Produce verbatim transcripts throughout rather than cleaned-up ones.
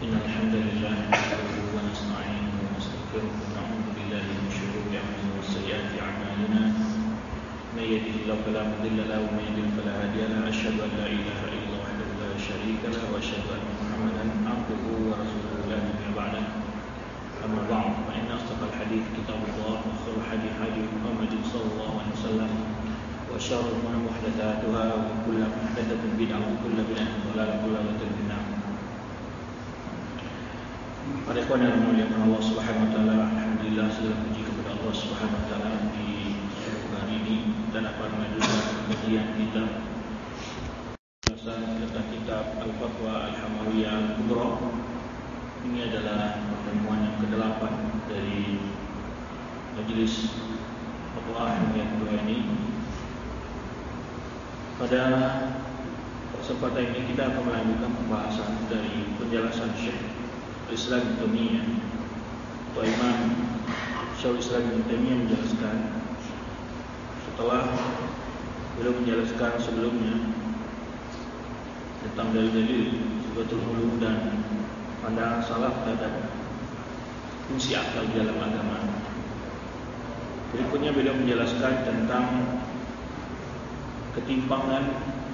إن الحمد لله نحمده ونستعينه ونستغفره ونعوذ بالله من شرور أنفسنا وسيئات أعمالنا من يهده الله فلا مضل له ومن يضلل فلا هادي له أشهد أن لا إله إلا الله وحده لا شريك له وأشهد أن محمدا عبده ورسوله لا نبي بعده أما بعد فإن أصدق الحديث كتاب الله وخير الحديث هدي محمد صلى الله عليه وسلم وشر الأمور محدثاتها وكل محدثة بدعة وكل بدعة ضلالة وكل ضلالة في النار. Para ikhwan yang dimuliakan Allah Subhanahu wa taala, alhamdulillah segala puji kepada Allah Subhanahu wa taala di hari ini dan akan melanjutkan kajian kita tentang kitab Al-Fatwa Al-Hamawiyah Al-Kubra. Ini adalah pertemuan yang kedelapan dari majelis Fatwa Al-Hamawiyah Al-Kubra ini. Pada kesempatan ini kita akan melanjutkan pembahasan dari penjelasan Syekh Islam Ibnu Taimiyah atau Imam Syaikhul Islam Ibnu Taimiyah menjelaskan setelah beliau menjelaskan sebelumnya tentang dalil-dalil Sifatul Ulum dan pandangan salaf terhadap fungsi akal di dalam agama. Berikutnya beliau menjelaskan tentang ketimpangan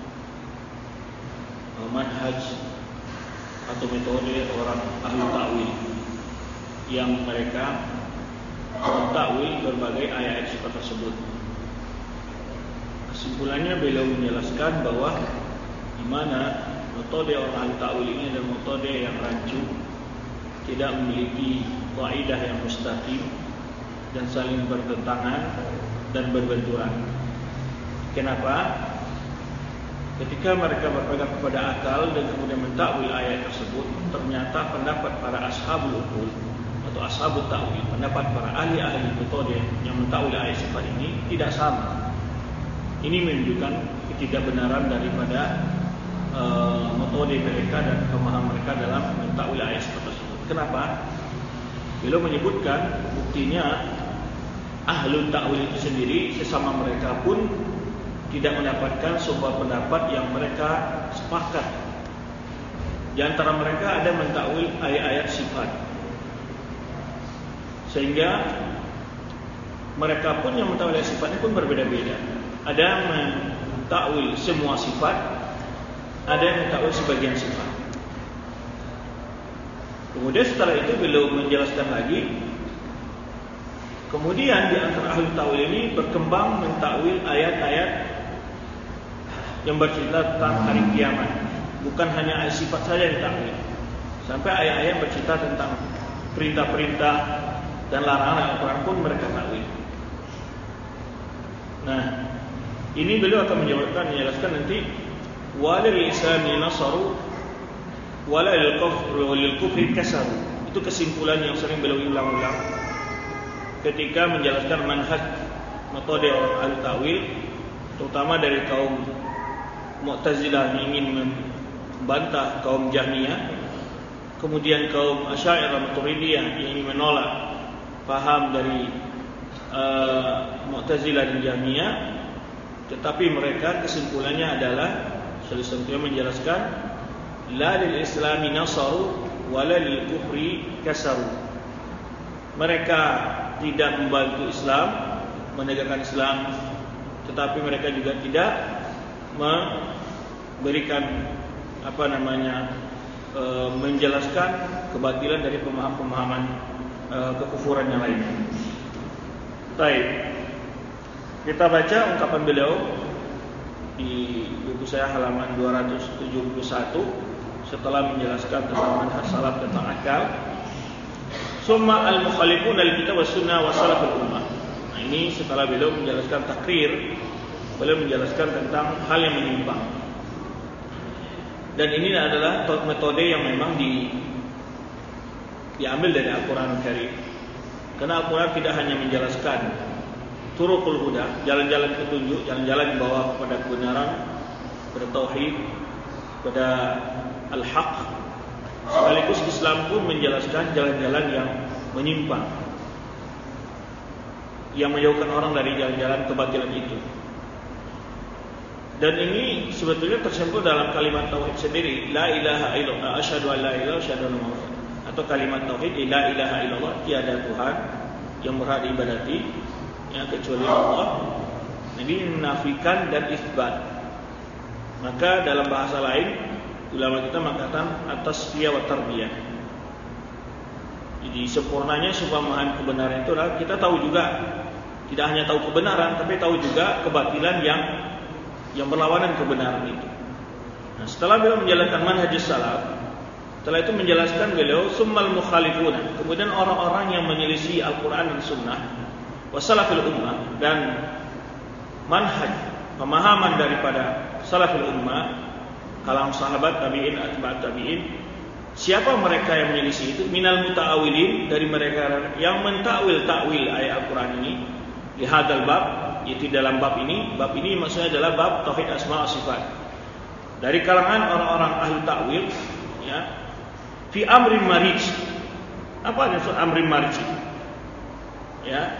manhaj atau metode orang ahli takwil yang mereka mentakwil berbagai ayat sifat tersebut. Kesimpulannya beliau menjelaskan bahwa di mana metode orang ahli takwil ini adalah metode yang rancu, tidak memiliki kaidah yang mustaqim dan saling bertentangan dan berbenturan. Kenapa? Ketika mereka berpegang kepada akal dan kemudian mentakwil ayat tersebut, ternyata pendapat para ashabul uqul atau ashabut takwil, pendapat para ahli-ahli metode yang mentakwil ayat sifat ini tidak sama. Ini menunjukkan ketidakbenaran daripada uh, metode mereka dan pemahaman mereka dalam mentakwil ayat sifat tersebut. Kenapa? Beliau menyebutkan buktinya ahlul takwil itu sendiri sesama mereka pun tidak mendapatkan sebuah pendapat yang mereka sepakat. Di antara mereka ada mentakwil ayat-ayat sifat, sehingga mereka pun yang mentakwil ayat sifatnya pun berbeda-beda. Ada yang mentakwil semua sifat, ada yang mentakwil sebagian sifat. Kemudian setelah itu beliau menjelaskan lagi. Kemudian di antara ahli takwil ini berkembang mentakwil ayat-ayat yang bercerita tentang hari kiamat. Bukan hanya ayat sifat saja yang ditakwil, sampai ayat-ayat bercerita tentang perintah-perintah dan larangan Al-Quran pun mereka takwil. Nah, ini beliau akan menjelaskan, menjelaskan nanti walil islami nasaru walil kufri walil kufri kasaru. Itu kesimpulan yang sering beliau ulang-ulang ketika menjelaskan manhaj metode orang ahli takwil, terutama dari kaum Mu'tazilah yang ingin membantah kaum Jahmiyah, kemudian kaum Asy'ariyah Maturidiyah yang ingin menolak paham dari uh, Mu'tazilah dan Jahmiyah. Tetapi mereka kesimpulannya adalah selanjutnya menjelaskan la lil islami nasaru wa la lil kufri kasaru. Mereka tidak membantu Islam, menegakkan Islam, tetapi mereka juga tidak memberikan apa namanya e, menjelaskan kebatilan dari pemahaman-pemahaman e, kekufuran yang lain. Baik, kita baca ungkapan beliau di buku saya halaman dua ratus tujuh puluh satu setelah menjelaskan tentang manhaj salaf tentang akal. Summa al-mukhalifun al-kitab was sunnah wa salaful ummah. Nah, ini setelah beliau menjelaskan takrir, beliau menjelaskan tentang hal yang menyimpang. Dan ini adalah metode yang memang di, diambil dari Al-Quran Karim. Karena Al-Quran tidak hanya menjelaskan turuqul huda, jalan-jalan petunjuk, jalan-jalan membawa kepada kebenaran, kepada tauhid, kepada al-haq. Sekaligus Islam pun menjelaskan jalan-jalan yang menyimpang, yang menjauhkan orang dari jalan-jalan kebatilan itu. Dan ini sebetulnya tersimpul dalam kalimat tauhid sendiri, la ilaha illallah, asyhadu an la ilaha asyhadu anna Muhammad. Atau kalimat tauhid, la ilaha illallah, tiada Tuhan yang berhak diibadati ya kecuali Allah. Jadi menafikan dan isbat. Maka dalam bahasa lain ulama kita mengatakan at-tasfiyah wa tarbiyah. Jadi sempurnanya sebuah memahami kebenaran itu adalah kita tahu juga, tidak hanya tahu kebenaran, tapi tahu juga kebatilan yang yang berlawanan kebenaran itu. Nah, setelah beliau menjelaskan manhajus salaf, setelah itu menjelaskan beliau summal mukhalifuna, kemudian orang-orang yang menyelisih Al-Quran dan Sunnah, wasalafil ummah, dan manhaj pemahaman daripada salafil ummah, kalam sahabat, tabi'in, atba'at tabi'in. Siapa mereka yang menyelisih itu? Minal muta'awilin, dari mereka yang mentakwil takwil ayat Al-Quran ini di hadal bab, yaitu dalam bab ini. Bab ini maksudnya adalah bab tauhid asma wa sifat. Dari kalangan orang-orang ahli takwil, ya, fi amrin marij. Apa maksud amrin marij? Ya,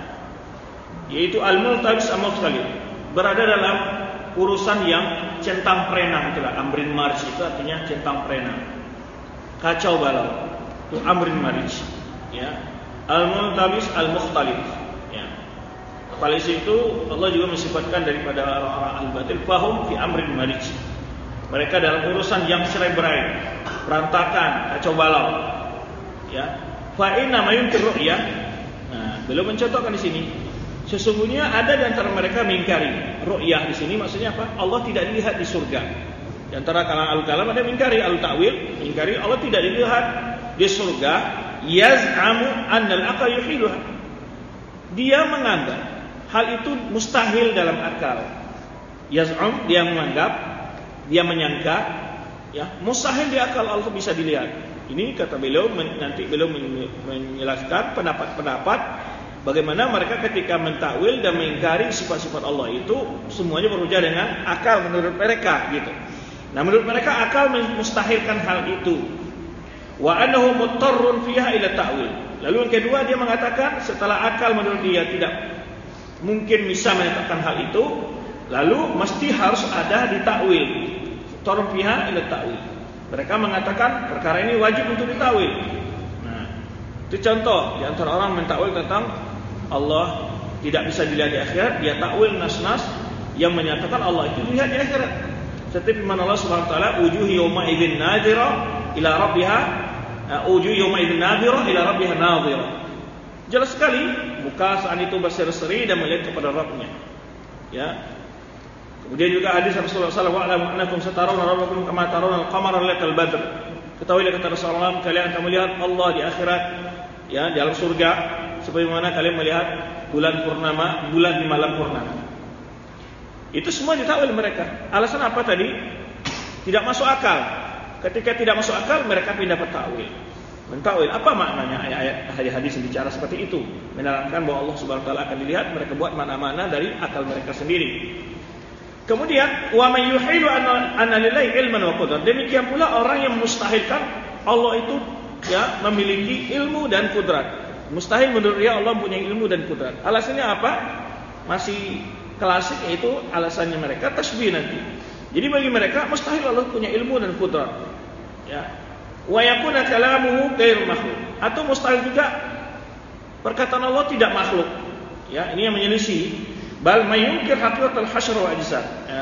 yaitu al-multabis am-mukhtalif, berada dalam urusan yang centang perenang. Itulah amrin marij, itu artinya centang perenang, kacau balau. Itu amrin marij, ya. Al-multabis al-mukhtalif, ya. Pada situ Allah juga mensifatkan daripada orang-orang ahli batil, fahum fi amrin marij. Mereka dalam urusan yang cerai-berai, berantakan, kacau balau. Ya. Fa inna ma yunkir ru'yah. Nah, belum mencontohkan di sini. Sesungguhnya ada di antara mereka mengingkari ru'yah. Di sini maksudnya apa? Allah tidak dilihat di surga. Di antara kalangan al-kalam ada mengingkari al-ta'wil, mengingkari Allah tidak dilihat di surga. Yaz'amu annal aqal yuhiluha. Dia menganggap hal itu mustahil dalam akal. Yaz'um, dia menganggap, dia menyangka, ya, mustahil di akal Allah bisa dilihat. Ini kata beliau, nanti beliau menjelaskan pendapat-pendapat bagaimana mereka ketika mentakwil dan mengingkari sifat-sifat Allah itu semuanya berujar dengan akal menurut mereka, gitu. Nah, menurut mereka akal mustahilkan hal itu. Wa annahu muttarrun fiha ila ta'wil. Lalu yang kedua dia mengatakan setelah akal menurut dia tidak mungkin bisa menyatakan hal itu, lalu mesti harus ada di takwil. Muttarrun fiha ila ta'wil. Mereka mengatakan perkara ini wajib untuk ditakwil. Nah, itu contoh di antara orang mentakwil tentang Allah tidak bisa dilihat di akhirat, dia takwil nas-nas yang menyatakan Allah itu dilihat di akhirat. Seperti firman Allah Subhanahu wa taala, wujuh yauma idzin nadhira ila rabbiha, wujuh yauma idzin nadhira ila rabbiha nadhira. Jelas sekali muka saat itu berseri-seri dan melihat kepada Rabbnya. Ya. Kemudian juga hadis Rasulullah sallallahu alaihi wasallam, "Annakum satarawna rabbakum kama tarawna al-qamara lailatal badr." Ketahuilah kata Rasulullah, kalian akan melihat Allah di akhirat, ya, di alam surga sebagaimana kalian melihat bulan purnama, bulan di malam purnama. Itu semua ditakwil mereka. Alasan apa tadi? Tidak masuk akal. Ketika tidak masuk akal, mereka pindah ke takwil. Mentakwil, apa maknanya ayat-ayat hadis-hadis yang bicara seperti itu? Menerangkan bahwa Allah Subhanahu wa taala akan dilihat, mereka buat mana-mana dari akal mereka sendiri. Kemudian, wa may yuhilu anna lillahi ilman wa qudran. Demikian pula orang yang mustahilkan Allah itu, ya, memiliki ilmu dan kudrat. Mustahil menurut dia Allah punya ilmu dan kudrat. Alasannya apa? Masih klasik, yaitu alasannya mereka tasbih nanti. Jadi bagi mereka mustahil Allah punya ilmu dan kudrat. Ya. Wa yakuna kalamuhu ghairu makhluk. Atau mustahil juga perkataan Allah tidak makhluk. Ya, ini yang menyelisih. Bal mayunkir haqiqatul hasyr wa ajsad. Ya.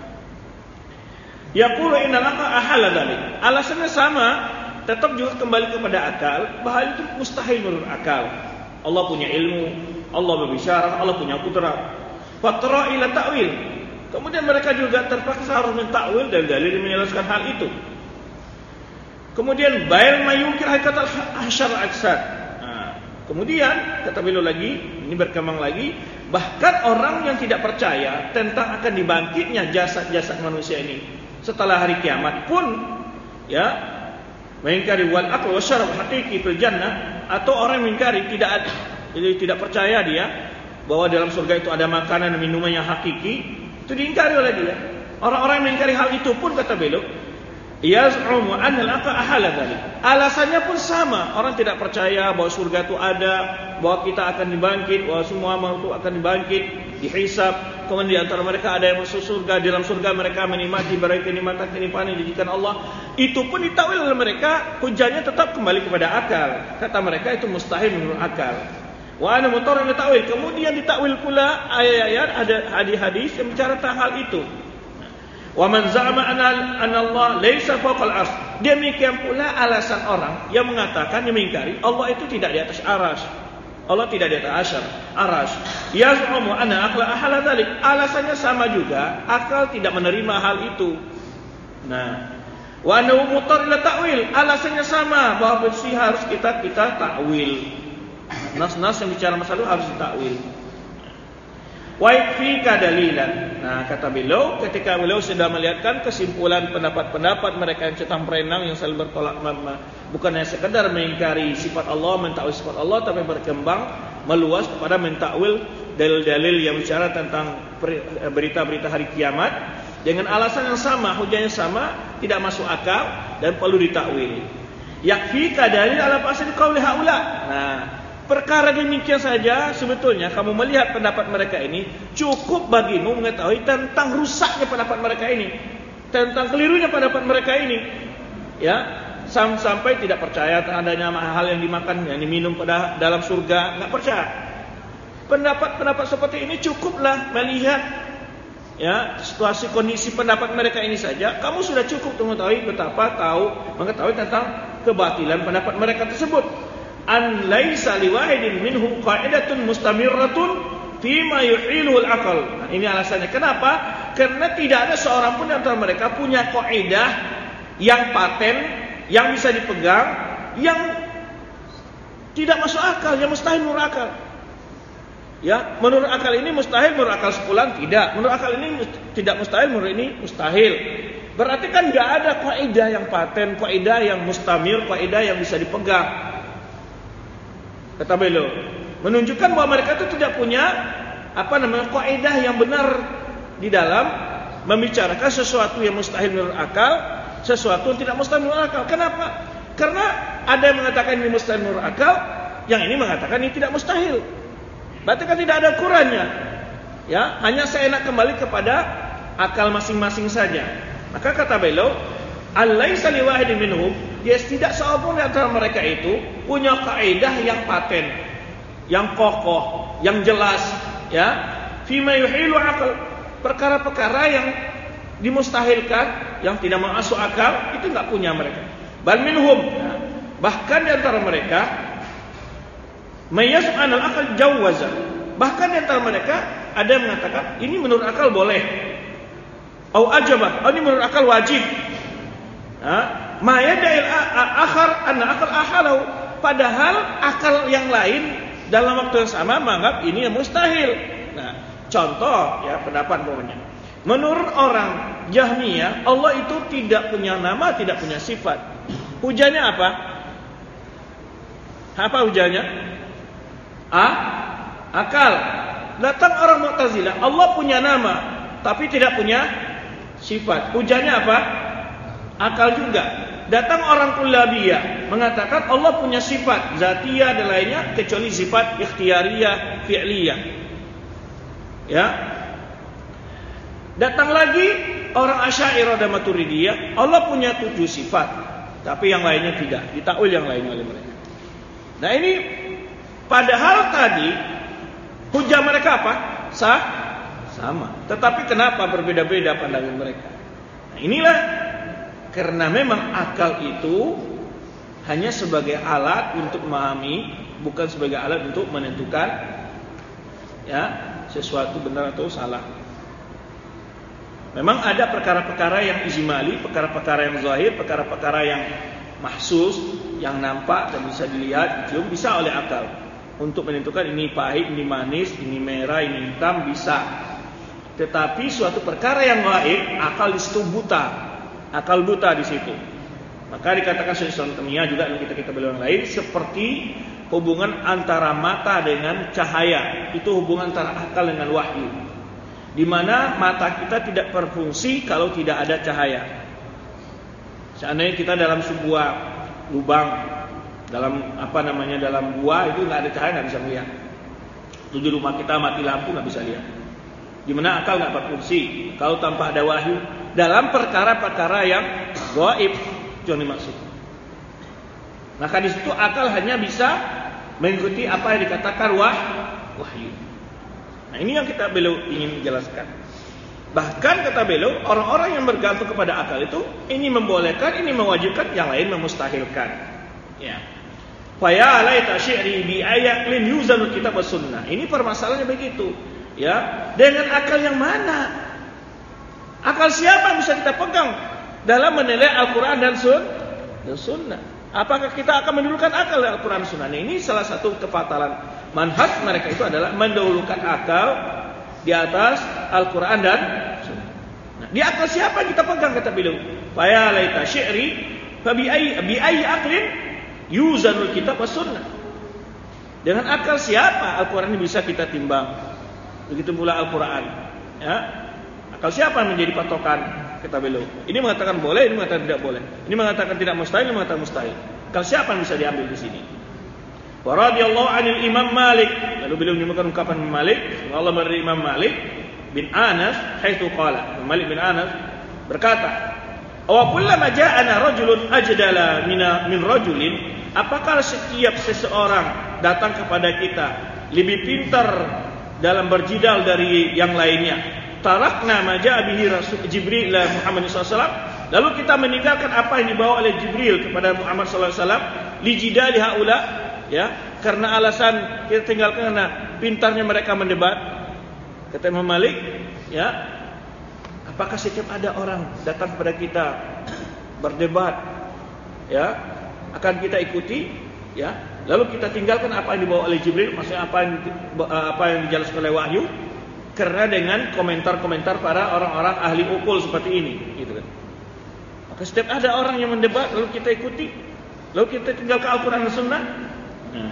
Yaqulu innal aqla ahalla dzalik. Alasannya sama, tetap juga kembali kepada akal, bahwa itu mustahil menurut akal. Allah punya ilmu, Allah berbicara, Allah punya kudrat. Fatra ila ta'wil. Kemudian mereka juga terpaksa harus mentakwil dan dalil menjelaskan hal itu. Kemudian bail mayunkir haqiqatul hasyr wa ajsad. Kemudian kata beliau lagi, ini berkembang lagi, bahkan orang yang tidak percaya tentang akan dibangkitnya jasad-jasad manusia ini setelah hari kiamat pun, ya, mengingkari wal aql wa syarab haqiqi fil jannah, atau orang yang mengingkari tidak ada, jadi tidak percaya dia bahwa dalam surga itu ada makanan dan minuman yang hakiki, itu diingkari oleh dia. Orang-orang yang mengingkari hal itu pun kata beliau, yaz'umu anna al-aqla ahala dzalik. Alasannya pun sama. Orang tidak percaya bahwa surga itu ada, bahwa kita akan dibangkit, bahwa semua makhluk akan dibangkit, dihisab. kemudian di antara mereka ada yang masuk surga, di dalam surga mereka menikmati berbagai kenikmatan-kenikmatan yang dijanjikan Allah. Itu pun ditakwil oleh mereka, hujahnya tetap kembali kepada akal. Kata mereka itu mustahil menurut akal. Wa ana mutarrif takwil. Kemudian ditakwil pula ayat-ayat, ada hadis-hadis yang bicara tentang hal itu. Wa man za'ama anna Allah laisa fawqal ars. Demikian pula alasan orang yang mengatakan, yang mengingkari Allah itu tidak di atas aras. Allah tidak di atas aras. Yaz'umu anna aqla ahala dzalik. Alasannya sama juga, akal tidak menerima hal itu. Nah, wa annahu mutarrif takwil. Alasannya sama, bahwa bersih harus kita kita takwil. Nas-nas yang bicara masalah itu harus ditakwil. Wa yakfika dalilan. Nah, kata beliau, ketika beliau sudah melihatkan kesimpulan pendapat-pendapat mereka yang cetang perenang, yang saling bertolak, bukan hanya sekedar mengingkari sifat Allah, mentakwil sifat Allah, tapi berkembang meluas kepada mentakwil dalil-dalil yang bicara tentang berita-berita hari kiamat dengan alasan yang sama, hujahnya sama, tidak masuk akal dan perlu ditakwil. Yakfika dalil ala fasad qauli haula. Nah, perkara demikian saja sebetulnya kamu melihat pendapat mereka ini cukup bagimu mengetahui tentang rusaknya pendapat mereka ini, tentang kelirunya pendapat mereka ini. Ya, sampai tidak percaya adanya hal yang dimakan, yang diminum pada dalam surga, enggak percaya. Pendapat-pendapat seperti ini cukuplah melihat ya situasi kondisi pendapat mereka ini saja, kamu sudah cukup untuk mengetahui betapa tahu mengetahui tentang kebatilan pendapat mereka tersebut. An laisa liwahidin minhum qa'idatun mustamirratun fima yuhiluhu al-aqal. Nah, ini alasannya kenapa? Karena tidak ada seorang pun antara mereka punya kaidah yang paten, yang bisa dipegang, yang tidak masuk akal, yang mustahil menurut akal. Ya, menurut akal ini mustahil, menurut akal sepulan tidak. Menurut akal ini tidak mustahil, menurut ini mustahil. Berarti kan enggak ada kaidah yang paten, kaidah yang mustamir, kaidah yang bisa dipegang. Kata beliau, menunjukkan bahwa mereka itu tidak punya apa namanya kaidah yang benar di dalam membicarakan sesuatu yang mustahil menurut akal, sesuatu yang tidak mustahil menurut akal. Kenapa? Karena ada yang mengatakan ini mustahil menurut akal, yang ini mengatakan ini tidak mustahil. Berarti kan tidak ada ukurannya. Ya, hanya seenak kembali kepada akal masing-masing saja. Maka kata beliau, alaisa liwahidin minhum, ya tidak seorang pun di antara mereka itu punya kaidah yang paten, yang kokoh, yang jelas, ya. Fima yuhilu akal, perkara-perkara yang dimustahilkan, yang tidak masuk akal, itu enggak punya mereka. Bal minhum, bahkan di antara mereka mayas anal akal jawaza, bahkan di antara mereka ada yang mengatakan ini menurut akal boleh, au ajabah, oh, ini menurut akal wajib. Ma yada'il akhar anna akal ahalau, padahal akal yang lain dalam waktu yang sama menganggap ini yang mustahil. Nah, contoh ya pendapat pokoknya. Menurut orang Jahmiyah, Allah itu tidak punya nama, tidak punya sifat. Hujahnya apa? Apa hujahnya? A, akal. Datang orang Mu'tazilah, Allah punya nama tapi tidak punya sifat. Hujahnya apa? Akal juga. Datang orang Kullabiyah mengatakan Allah punya sifat zatiyah dan lainnya kecuali sifat ikhtiyariyah, fi'liyah. Ya. Datang lagi orang Asy'ariyah dan Maturidiyah, Allah punya tujuh sifat, tapi yang lainnya tidak. Ditakwil yang lainnya oleh mereka. Nah, ini padahal tadi hujah mereka apa? Sah, sama. Tetapi kenapa berbeda-beda pandangan mereka? Nah, inilah karena memang akal itu hanya sebagai alat untuk memahami, bukan sebagai alat untuk menentukan ya sesuatu benar atau salah. Memang ada perkara-perkara yang ijmali, perkara-perkara yang zahir, perkara-perkara yang mahsus, yang nampak dan bisa dilihat, dicium, bisa oleh akal untuk menentukan ini pahit, ini manis, ini merah, ini hitam, bisa. Tetapi suatu perkara yang gaib, akal di situ buta, akal buta di situ. Maka dikatakan Syaikhul Islam juga dalam kitab-kitab beliau yang lain, seperti hubungan antara mata dengan cahaya, itu hubungan antara akal dengan wahyu, di mana mata kita tidak berfungsi kalau tidak ada cahaya. Seandainya kita dalam sebuah lubang, dalam apa namanya dalam gua itu nggak ada cahaya, nggak bisa melihat. Tujuh rumah kita mati lampu nggak bisa lihat. di mana akal nggak berfungsi kalau tanpa ada wahyu dalam perkara-perkara yang gaib, itu yang dimaksud. Maka di situ akal hanya bisa mengikuti apa yang dikatakan wah, wahyu. Nah, ini yang kita beliau ingin jelaskan. Bahkan kata beliau, orang-orang yang bergantung kepada akal itu ini membolehkan, ini mewajibkan, yang lain memustahilkan. Ya. Fa ya laita syi'ri bi ayatin yuzanul kitab was sunnah. Ini permasalahannya begitu. Ya, dengan akal yang mana? Akal siapa yang bisa kita pegang dalam menilai Al-Qur'an dan sun dan sunnah? Apakah kita akan mendahulukan akal dari Al-Qur'an dan sunnah? Nah, ini salah satu kefatalan manhaj mereka itu adalah mendahulukan akal di atas Al-Quran dan Sunnah. Nah, di akal siapa yang kita pegang kata beliau? Faya laita syi'ri fa bi ayyi bi ayyi aqlin yuzanul kitab was sunnah. Dengan akal siapa Al-Quran ini bisa kita timbang? Begitu pula Al-Quran. Ya. Akal siapa yang menjadi patokan kata beliau? Ini mengatakan boleh, ini mengatakan tidak boleh. Ini mengatakan tidak mustahil, ini mengatakan mustahil. Akal siapa yang bisa diambil di sini? Wa radhiyallahu 'anil Imam Malik. Lalu beliau menyebutkan ungkapan Malik, Allah dari Imam Malik bin Anas, haitsu qala. Malik bin Anas berkata, "Wa kullama ja'ana rajulun ajdala min rajulin?" Apakah setiap seseorang datang kepada kita lebih pintar dalam berjidal dari yang lainnya? Tarakna ma ja'a bihi Rasul Jibril la Muhammad sallallahu alaihi wasallam. Lalu kita meninggalkan apa yang dibawa oleh Jibril kepada Muhammad sallallahu alaihi wasallam li jidali haula. Ya, karena alasan kita tinggalkan karena pintarnya mereka mendebat. Kata Imam Malik, ya, apakah setiap ada orang datang kepada kita berdebat, ya, akan kita ikuti, ya, lalu kita tinggalkan apa yang dibawa oleh Jibril, maksudnya apa yang apa yang dijelaskan oleh wahyu, karena dengan komentar-komentar para orang-orang ahli ukul seperti ini, gitu kan. Maka setiap ada orang yang mendebat lalu kita ikuti, lalu kita tinggalkan Al-Quran dan Sunnah. Nah.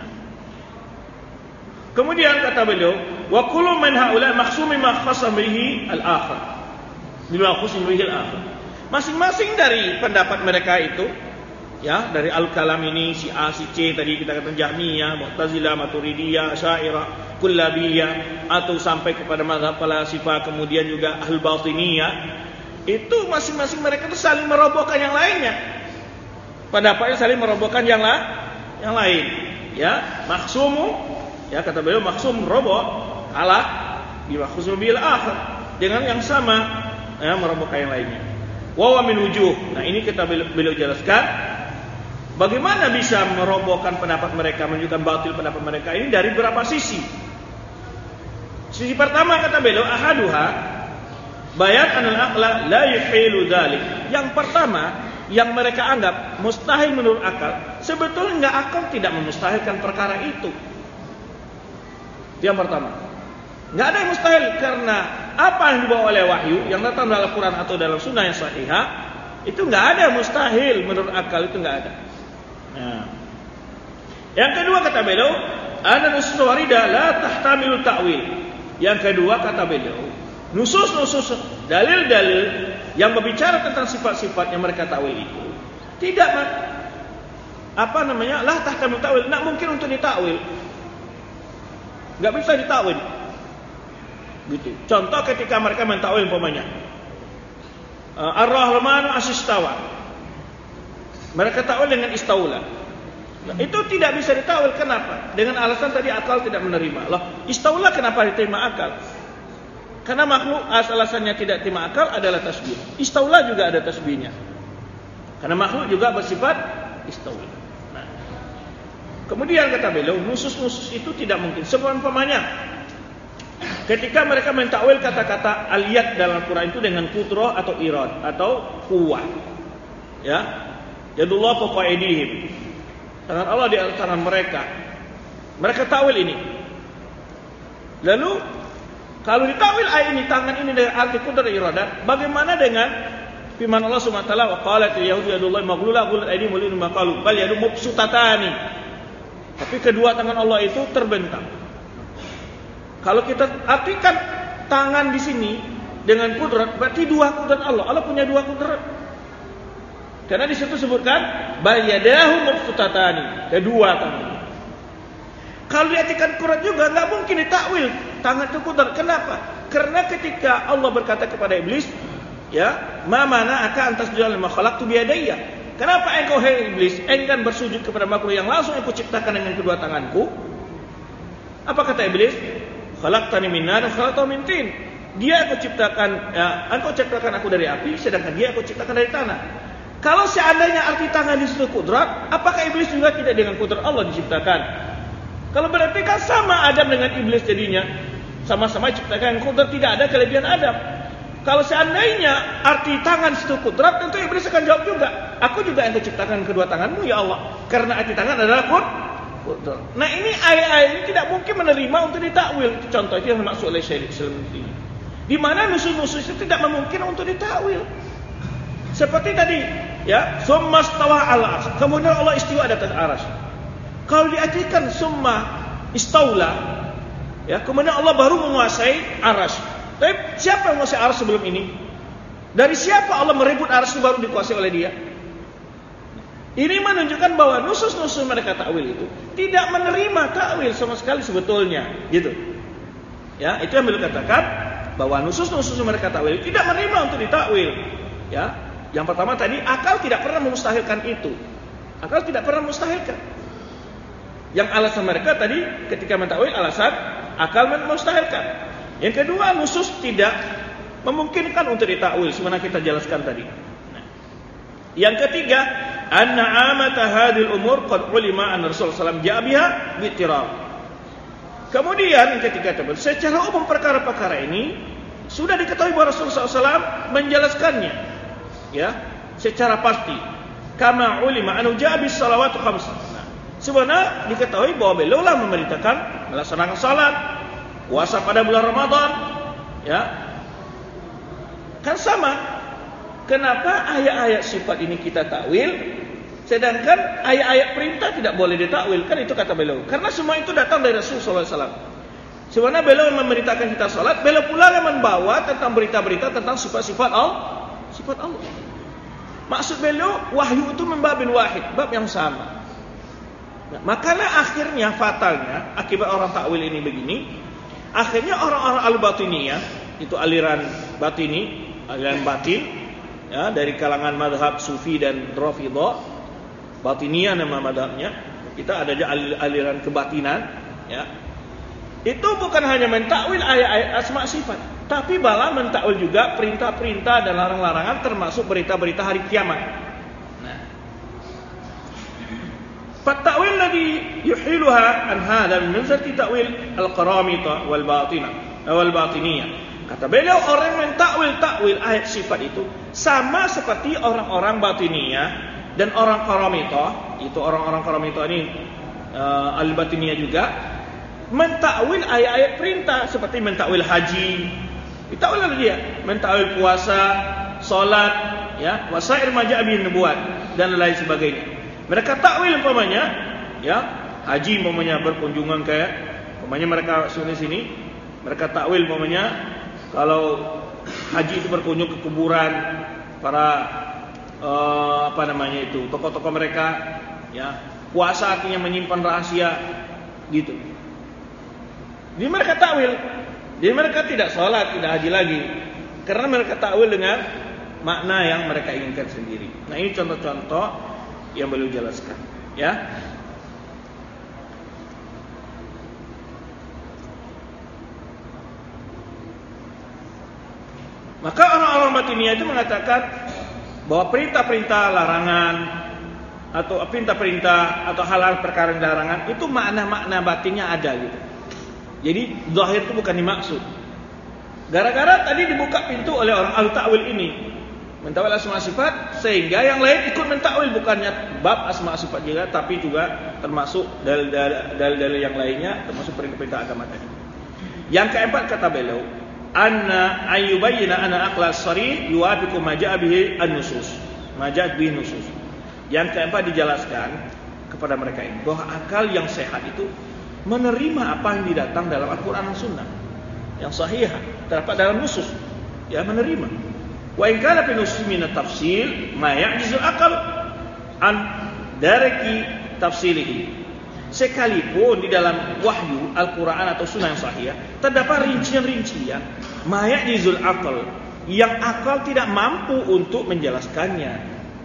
Kemudian kata beliau, wa kullu man haula makhsumi ma khasam bihi al-akhar. Bila khasam bihi al-akhar. Masing-masing dari pendapat mereka itu, ya, dari al-kalam ini si A, si C tadi kita katakan Jahmiyah, Mu'tazilah, Maturidiyah, Asy'ariyah, Kullabiyah atau sampai kepada mazhab Falasifah, kemudian juga Ahlul Batiniyah, itu masing-masing mereka itu saling merobohkan yang lainnya. Pendapatnya saling merobohkan yang lain, yang lain. Ya, maksumu, ya kata beliau maksum roboh kalah bi maksum bil akhir dengan yang sama, ya, merobohkan yang lainnya. Wa wa min wujuh. Nah, ini kita beliau, beliau jelaskan bagaimana bisa merobohkan pendapat mereka, menunjukkan batil pendapat mereka ini dari berapa sisi. Sisi pertama kata beliau ahaduha bayan anal aqla la yuhilu dzalik. Yang pertama yang mereka anggap mustahil menurut akal, sebetulnya enggak, akal tidak memustahilkan perkara itu. Itu yang pertama. Enggak ada yang mustahil karena apa yang dibawa oleh wahyu yang datang dalam Al-Quran atau dalam sunnah yang sahihah, itu enggak ada mustahil menurut akal, itu enggak ada. Nah. Yang kedua kata beliau, ana nusus warida la tahtamilu ta'wil. Yang kedua kata beliau, nusus-nusus dalil-dalil yang berbicara tentang sifat-sifat yang mereka takwil itu tidak apa namanya lah tahtamil takwil, tidak mungkin untuk ditakwil, nggak bisa ditakwil gitu. Contoh ketika mereka mentakwil umpamanya Ar-Rahman as-istawa, mereka takwil dengan istaula. Nah, itu tidak bisa ditakwil. Kenapa? Dengan alasan tadi akal tidak menerima. Loh, istaula kenapa diterima akal? Karena makhluk alasannya tidak terima akal adalah tasbih. Istaula juga ada tasbihnya. Karena makhluk juga bersifat istaula. Nah. Kemudian kata beliau, nusus-nusus itu tidak mungkin. Seumpamanya ketika mereka mentakwil kata-kata al-yad dalam Al-Quran itu dengan kudrah atau irad atau quwwah. Ya. Yadullah fawqa aydihim. Tangan Allah di atas tangan mereka. Mereka takwil ini. Lalu kalau ditakwil ayat ini, tangan ini dengan arti kudrah iradah, bagaimana dengan firman Allah Subhanahu wa taala, wa qalat al-yahudu yadullahi maghlulah ghulat aydihim wa lima qalu bal yadu mubsutatani. Tapi kedua tangan Allah itu terbentang. Kalau kita artikan tangan di sini dengan kudrat, berarti dua kudrat Allah. Allah punya dua kudrat. Karena di situ sebutkan bal yadahu mubsutatani, kedua tangan. Kalau diartikan kudrat juga nggak mungkin ditakwil tangan itu kudrat. Kenapa? Karena ketika Allah berkata kepada iblis, ya, ma mana'aka an tasjuda lima khalaqtu bi yadayya. Kenapa engkau hai iblis enggan bersujud kepada makhluk yang langsung aku ciptakan dengan kedua tanganku? Apa kata iblis? Khalaqtani min nar wa khalaqtahu min tin. Dia aku ciptakan, ya, engkau ciptakan aku dari api, sedangkan dia aku ciptakan dari tanah. Kalau seandainya arti tangan di situ kudrat, apakah iblis juga tidak dengan kudrat Allah diciptakan? Kalau berarti kan sama Adam dengan iblis jadinya. Sama-sama ciptakan kudrat, tidak ada kelebihan Adam. Kalau seandainya arti tangan situ kudrat, tentu iblis akan jawab juga, aku juga yang ciptakan kedua tanganmu ya Allah. Karena arti tangan adalah kudrat. Nah ini ayat-ayat ini tidak mungkin menerima untuk ditakwil. Itu contoh itu yang dimaksud oleh Syekh Islam ini. Di mana nusus-nusus itu tidak memungkinkan untuk ditakwil. Seperti tadi, ya, summa stawa ala arsy. Kemudian Allah istiwa di atas arsy. Kalau diartikan summa istaula, ya, kemudian Allah baru menguasai arsy. Tapi siapa yang menguasai arsy sebelum ini? Dari siapa Allah merebut arsy baru dikuasai oleh dia? Ini menunjukkan bahwa nusus-nusus mereka takwil itu tidak menerima takwil sama sekali sebetulnya, gitu. Ya, itu yang beliau katakan bahwa nusus-nusus mereka takwil tidak menerima untuk ditakwil. Ya, yang pertama tadi akal tidak pernah memustahilkan itu. Akal tidak pernah memustahilkan. Yang alasan mereka tadi ketika mentakwil alasan akal memustahilkan. Yang kedua, nusus tidak memungkinkan untuk ditakwil sebagaimana kita jelaskan tadi. Nah. Yang ketiga, anna amata hadhil umur qad ulima anna Rasulullah sallallahu alaihi wasallam ja'a biha bi'tirar. Kemudian ketika tersebut secara umum perkara-perkara ini sudah diketahui bahwa Rasulullah sallallahu alaihi wasallam menjelaskannya, ya, secara pasti. Kama ulima anna ja'a bis salawatu khams. Nah, sebenarnya diketahui bahwa beliau lah memerintahkan melaksanakan salat, puasa pada bulan Ramadan, ya. Kan sama. Kenapa ayat-ayat sifat ini kita takwil, sedangkan ayat-ayat perintah tidak boleh ditakwil? Kan itu kata beliau. Karena semua itu datang dari Rasulullah sallallahu alaihi wasallam. Sebenarnya beliau memerintahkan kita salat, beliau pula yang membawa tentang berita-berita tentang sifat-sifat Allah, sifat Allah. Maksud beliau wahyu itu membabin wahid, bab yang sama. Nah, makanya akhirnya fatalnya akibat orang takwil ini begini. Akhirnya orang-orang al-batiniyah, itu aliran batini, aliran batin, ya, dari kalangan madhab sufi dan rafidhah. Batiniyah nama madhabnya. Kita ada aja aliran kebatinan, ya. Itu bukan hanya mentakwil ayat-ayat asma sifat, tapi malah mentakwil juga perintah-perintah dan larang-larangan termasuk berita-berita hari kiamat. فالتأويل الذي يحيلها عن هذا من منزلة تأويل القرامطة والباطنة والباطنية. Kata beliau orang yang mentakwil takwil ayat sifat itu sama seperti orang-orang batiniyah dan orang qaramithah. Itu orang-orang qaramithah ini uh, al-batiniyah juga mentakwil ayat-ayat perintah seperti mentakwil haji. Ditakwil oleh dia, mentakwil puasa, salat, ya, wasair maja'a bin nubuwat dan lain sebagainya. Mereka takwil umpamanya, ya, haji umpamanya berkunjungan ke, umpamanya mereka sini sini, mereka takwil umpamanya kalau haji itu berkunjung ke kuburan para uh, apa namanya itu tokoh-tokoh mereka, ya, puasa artinya menyimpan rahasia, gitu. Jadi mereka takwil, jadi mereka tidak sholat, tidak haji lagi, karena mereka takwil dengan makna yang mereka inginkan sendiri. Nah ini contoh-contoh yang beliau jelaskan, ya. Maka orang-orang batiniyah itu mengatakan bahwa perintah-perintah larangan atau perintah-perintah atau hal-hal perkara larangan itu makna-makna batinnya ada gitu. Jadi zahir itu bukan dimaksud. Gara-gara tadi dibuka pintu oleh orang al-ta'wil ini, mentakwil asma sifat, sehingga yang lain ikut mentakwil, bukannya bab asma sifat juga, tapi juga termasuk dalil-dalil yang lainnya, termasuk perintah-perintah agama tadi. Yang keempat kata beliau, anna ayyubayyina anna aqla as-sarih yuwafiqu ma ja'a bihi an-nusus. Ma ja'a bihi nusus. Yang keempat dijelaskan kepada mereka ini bahwa akal yang sehat itu menerima apa yang didatang dalam Al-Qur'an dan Sunnah. Yang sahih terdapat dalam nusus, ya, menerima. Wa in kana fi nusus min at-tafsil ma ya'jizu al-aql an daraki tafsilihi. Sekalipun di dalam wahyu Al-Quran atau sunnah yang sahih terdapat rincian-rincian mayajizul akal yang akal tidak mampu untuk menjelaskannya.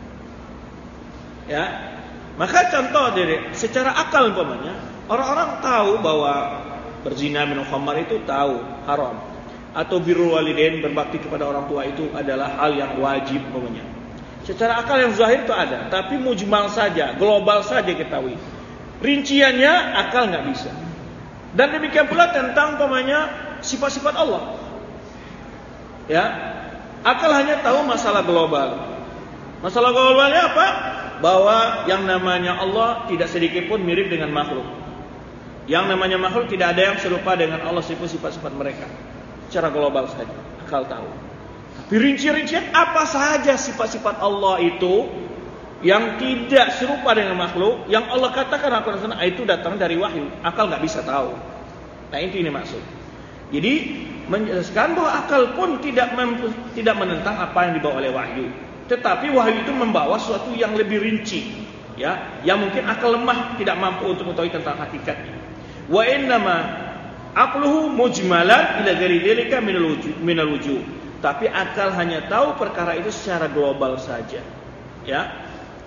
Ya, maka contoh dari secara akal umpamanya orang-orang tahu bahwa berzina minum khamar itu tahu haram, atau birrul walidain berbakti kepada orang tua itu adalah hal yang wajib umpamanya. Secara akal yang zahir itu ada, tapi mujmal saja, global saja ketahui. Rinciannya akal nggak bisa. Dan demikian pula tentang umpamanya sifat-sifat Allah. Ya, akal hanya tahu masalah global. Masalah globalnya apa? Bahwa yang namanya Allah tidak sedikit pun mirip dengan makhluk. Yang namanya makhluk tidak ada yang serupa dengan Allah sifat-sifat mereka. Secara global saja akal tahu. Tapi rinci-rincian apa saja sifat-sifat Allah itu yang tidak serupa dengan makhluk, yang Allah katakan Al-Quran itu datang dari wahyu, akal nggak bisa tahu. Nah itu ini maksud. Jadi menjelaskan bahwa akal pun tidak mem- tidak menentang apa yang dibawa oleh wahyu, tetapi wahyu itu membawa sesuatu yang lebih rinci, ya, yang mungkin akal lemah tidak mampu untuk mengetahui tentang hakikatnya. Wa innama aqluhu mujmalan ila ghairi dzalika minal wujuh minal wujuh. Tapi akal hanya tahu perkara itu secara global saja, ya.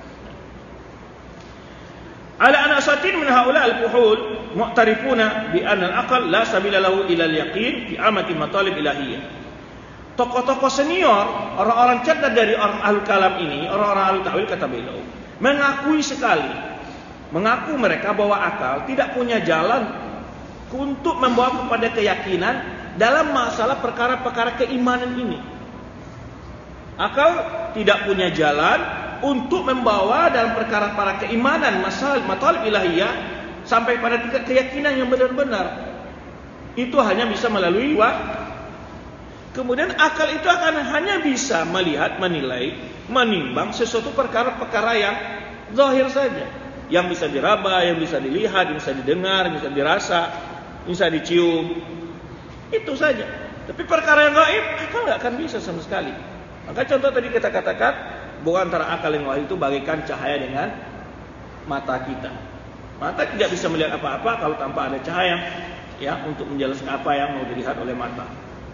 Ala anasatin min haula al-fuhul mu'tarifuna bi anna al-aql la sabila lahu ila al-yaqin fi amati matalib ilahiyah. Tokoh-tokoh senior, orang-orang cerdas dari orang ahlul kalam ini, orang-orang ahlul ta'wil kata beliau, mengakui sekali, mengaku mereka bahwa akal tidak punya jalan untuk membawa kepada keyakinan dalam masalah perkara-perkara keimanan ini. Akal tidak punya jalan untuk membawa dalam perkara-perkara keimanan masalah matalib ilahiyah sampai pada tingkat keyakinan yang benar-benar. Itu hanya bisa melalui wahyu. Kemudian akal itu akan hanya bisa melihat, menilai, menimbang sesuatu perkara-perkara yang zahir saja, yang bisa diraba, yang bisa dilihat, yang bisa didengar, yang bisa dirasa, yang bisa dicium. Itu saja. Tapi perkara yang gaib akal nggak akan bisa sama sekali. Maka contoh tadi kita katakan bahwa antara akal yang wahyu itu bagaikan cahaya dengan mata kita. Mata tidak bisa melihat apa-apa kalau tanpa ada cahaya, ya, untuk menjelaskan apa yang mau dilihat oleh mata.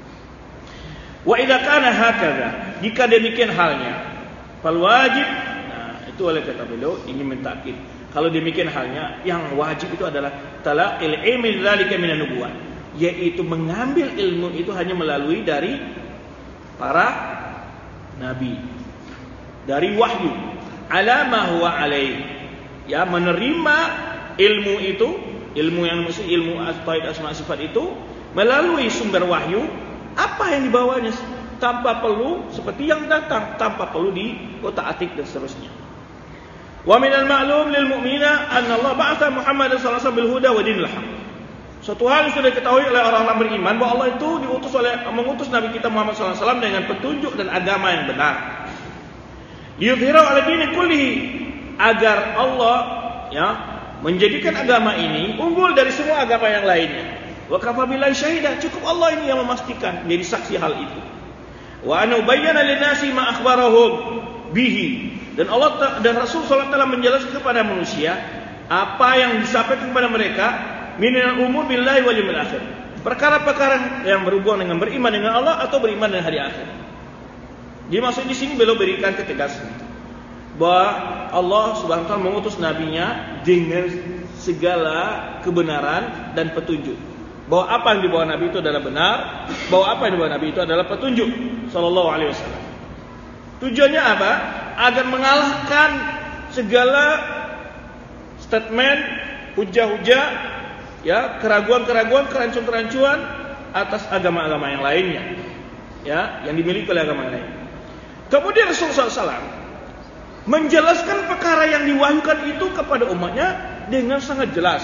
Wa idza kana hakadha, jika demikian halnya, fal wajib, nah itu oleh kata beliau ingin mentakkid. Kalau demikian halnya, yang wajib itu adalah talaqil ilmi dzalika minan nubuwah, yaitu mengambil ilmu itu hanya melalui dari para nabi, dari wahyu, ala ma huwa alaih, ya, menerima ilmu itu, ilmu yang mesti ilmu tauhid asma sifat itu melalui sumber wahyu, apa yang dibawanya, tanpa perlu seperti yang datang, tanpa perlu di otak-atik dan seterusnya. Wa minal ma'lum lil mu'mina anna Allah ba'atha Muhammad sallallahu alaihi wasallam bil huda wa dinil haq. Suatu hal yang sudah diketahui oleh orang-orang beriman bahwa Allah itu diutus oleh mengutus Nabi kita Muhammad sallallahu alaihi wasallam dengan petunjuk dan agama yang benar. Yudhhiru ala dini kullihi, agar Allah, ya, menjadikan agama ini unggul dari semua agama yang lainnya. Wa kafa billahi syahida, cukup Allah ini yang memastikan, jadi saksi hal itu. Wa ana bayyana lin-nasi ma akhbarahum bihi, dan Allah dan Rasul sallallahu alaihi wasallam menjelaskan kepada manusia apa yang disampaikan kepada mereka minal umur billahi wal yawmil akhir, perkara-perkara yang berhubungan dengan beriman dengan Allah atau beriman dengan hari akhir. Jadi maksud di sini beliau berikan ketegasan bahwa Allah Subhanahu wa taala mengutus nabinya dengan segala kebenaran dan petunjuk. Bahwa apa yang dibawa Nabi itu adalah benar, bahwa apa yang dibawa Nabi itu adalah petunjuk sallallahu alaihi wasallam. Tujuannya apa? Agar mengalahkan segala statement, hujah-hujah, ya, keraguan-keraguan, kerancuan-kerancuan atas agama-agama yang lainnya, ya, yang dimiliki oleh agama yang lain. Kemudian Rasulullah sallallahu alaihi wasallam menjelaskan perkara yang diwahyukan itu kepada umatnya dengan sangat jelas.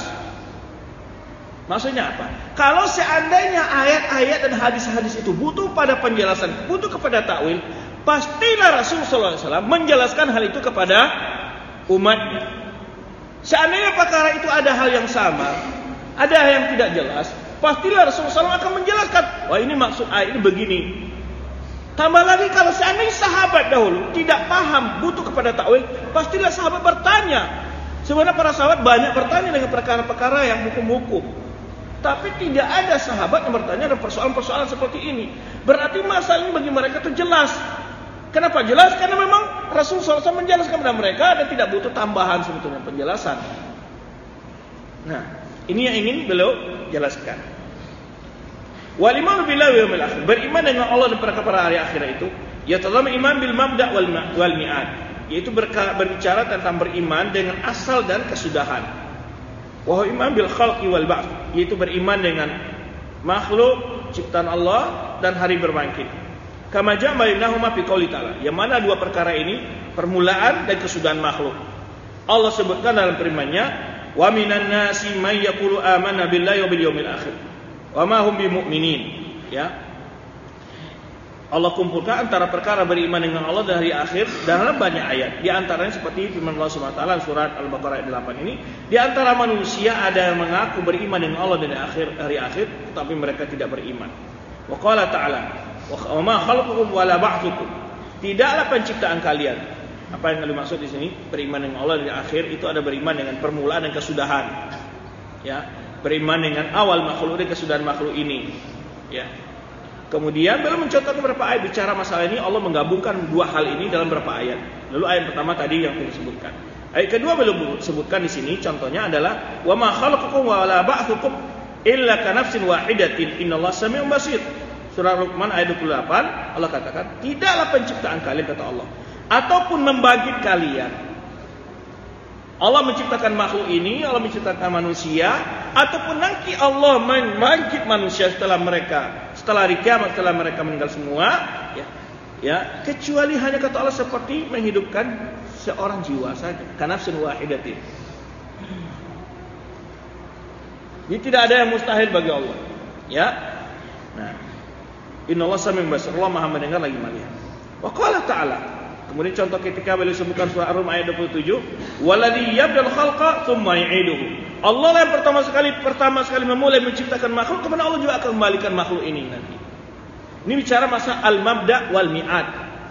Maksudnya apa? Kalau seandainya ayat-ayat dan hadis-hadis itu butuh pada penjelasan, butuh kepada takwil, pastilah Rasulullah sallallahu alaihi wasallam menjelaskan hal itu kepada umatnya. Seandainya perkara itu ada hal yang sama, ada hal yang tidak jelas, pastilah Rasulullah sallallahu alaihi wasallam akan menjelaskan, wah ini maksud ayat ini begini. Tambah lagi kalau seandainya sahabat dahulu tidak paham, butuh kepada takwil, pastilah sahabat bertanya Sebenarnya para sahabat banyak bertanya dengan perkara-perkara yang hukum-hukum, tapi tidak ada sahabat yang bertanya dengan persoalan-persoalan seperti ini. Berarti masalah ini bagi mereka itu jelas. Kenapa jelas? Karena memang Rasul shallallahu alaihi wasallam menjelaskan kepada mereka dan tidak butuh tambahan sebetulnya penjelasan. Nah, ini yang ingin beliau jelaskan. Wal iman billahi wal yawmil akhir, beriman dengan Allah dan perkara hari akhirat itu, ya tazam iman bil mabda' wal mi'ad, yaitu berbicara tentang beriman dengan asal dan kesudahan. Wa iman bil khalqi wal ba'ts, yaitu beriman dengan makhluk ciptaan Allah dan hari berbangkit. Kama ja'a bainahuma fi qouli ta'ala, yang mana dua perkara ini permulaan dan kesudahan makhluk. Allah sebutkan dalam firman-Nya, wa minan nasi may yaqulu amanna billahi wa bil yawmil akhir wa ma hum bimu'minin. Ya. Allah kumpulkan antara perkara beriman dengan Allah dan hari akhir dalam banyak ayat. Di antaranya seperti firman Allah Subhanahu wa taala surat Al-Baqarah ayat delapan ini, di antara manusia ada yang mengaku beriman dengan Allah dan akhir hari akhir, tetapi mereka tidak beriman. Wa qala ta'ala, wa ma khalaqakum wa la ba'thukum. Tidaklah penciptaan kalian. Apa yang dimaksud di sini? Beriman dengan Allah dan akhir itu ada beriman dengan permulaan dan kesudahan. Ya, beriman dengan awal makhluk dan kesudahan makhluk ini. Ya. Kemudian beliau mencontohkan beberapa ayat bicara masalah ini. Allah menggabungkan dua hal ini dalam beberapa ayat. Lalu ayat pertama tadi yang disebutkan. Ayat kedua beliau sebutkan di sini contohnya adalah wa ma khalaqakum wa la ba'thukum illa ka nafsin wahidatin innallaha sami'un basir. Surah Luqman ayat dua puluh delapan, Allah katakan, tidaklah penciptaan kalian, kata Allah, ataupun membangkit kalian. Allah menciptakan makhluk ini, Allah menciptakan manusia, ataupun nanti Allah membangkit manusia setelah mereka, setelah hari kiamat, setelah mereka meninggal semua, ya, ya, kecuali hanya kata Allah seperti menghidupkan seorang jiwa saja, kanafsin wahidatin. Ini tidak ada yang mustahil bagi Allah. Ya. Nah, innallaha sami'un basir, Allah Maha mendengar lagi melihat. Wa qala ta'ala, kemudian contoh ketika beliau sebutkan surah Ar-Rum ayat dua puluh tujuh, waladzi yabdal khalqa tsumma yu'iduhu. Allah yang pertama sekali pertama sekali memulai menciptakan makhluk, kemudian Allah juga akan kembalikan makhluk ini nanti. Ini bicara masa al-mabda' wal mi'ad.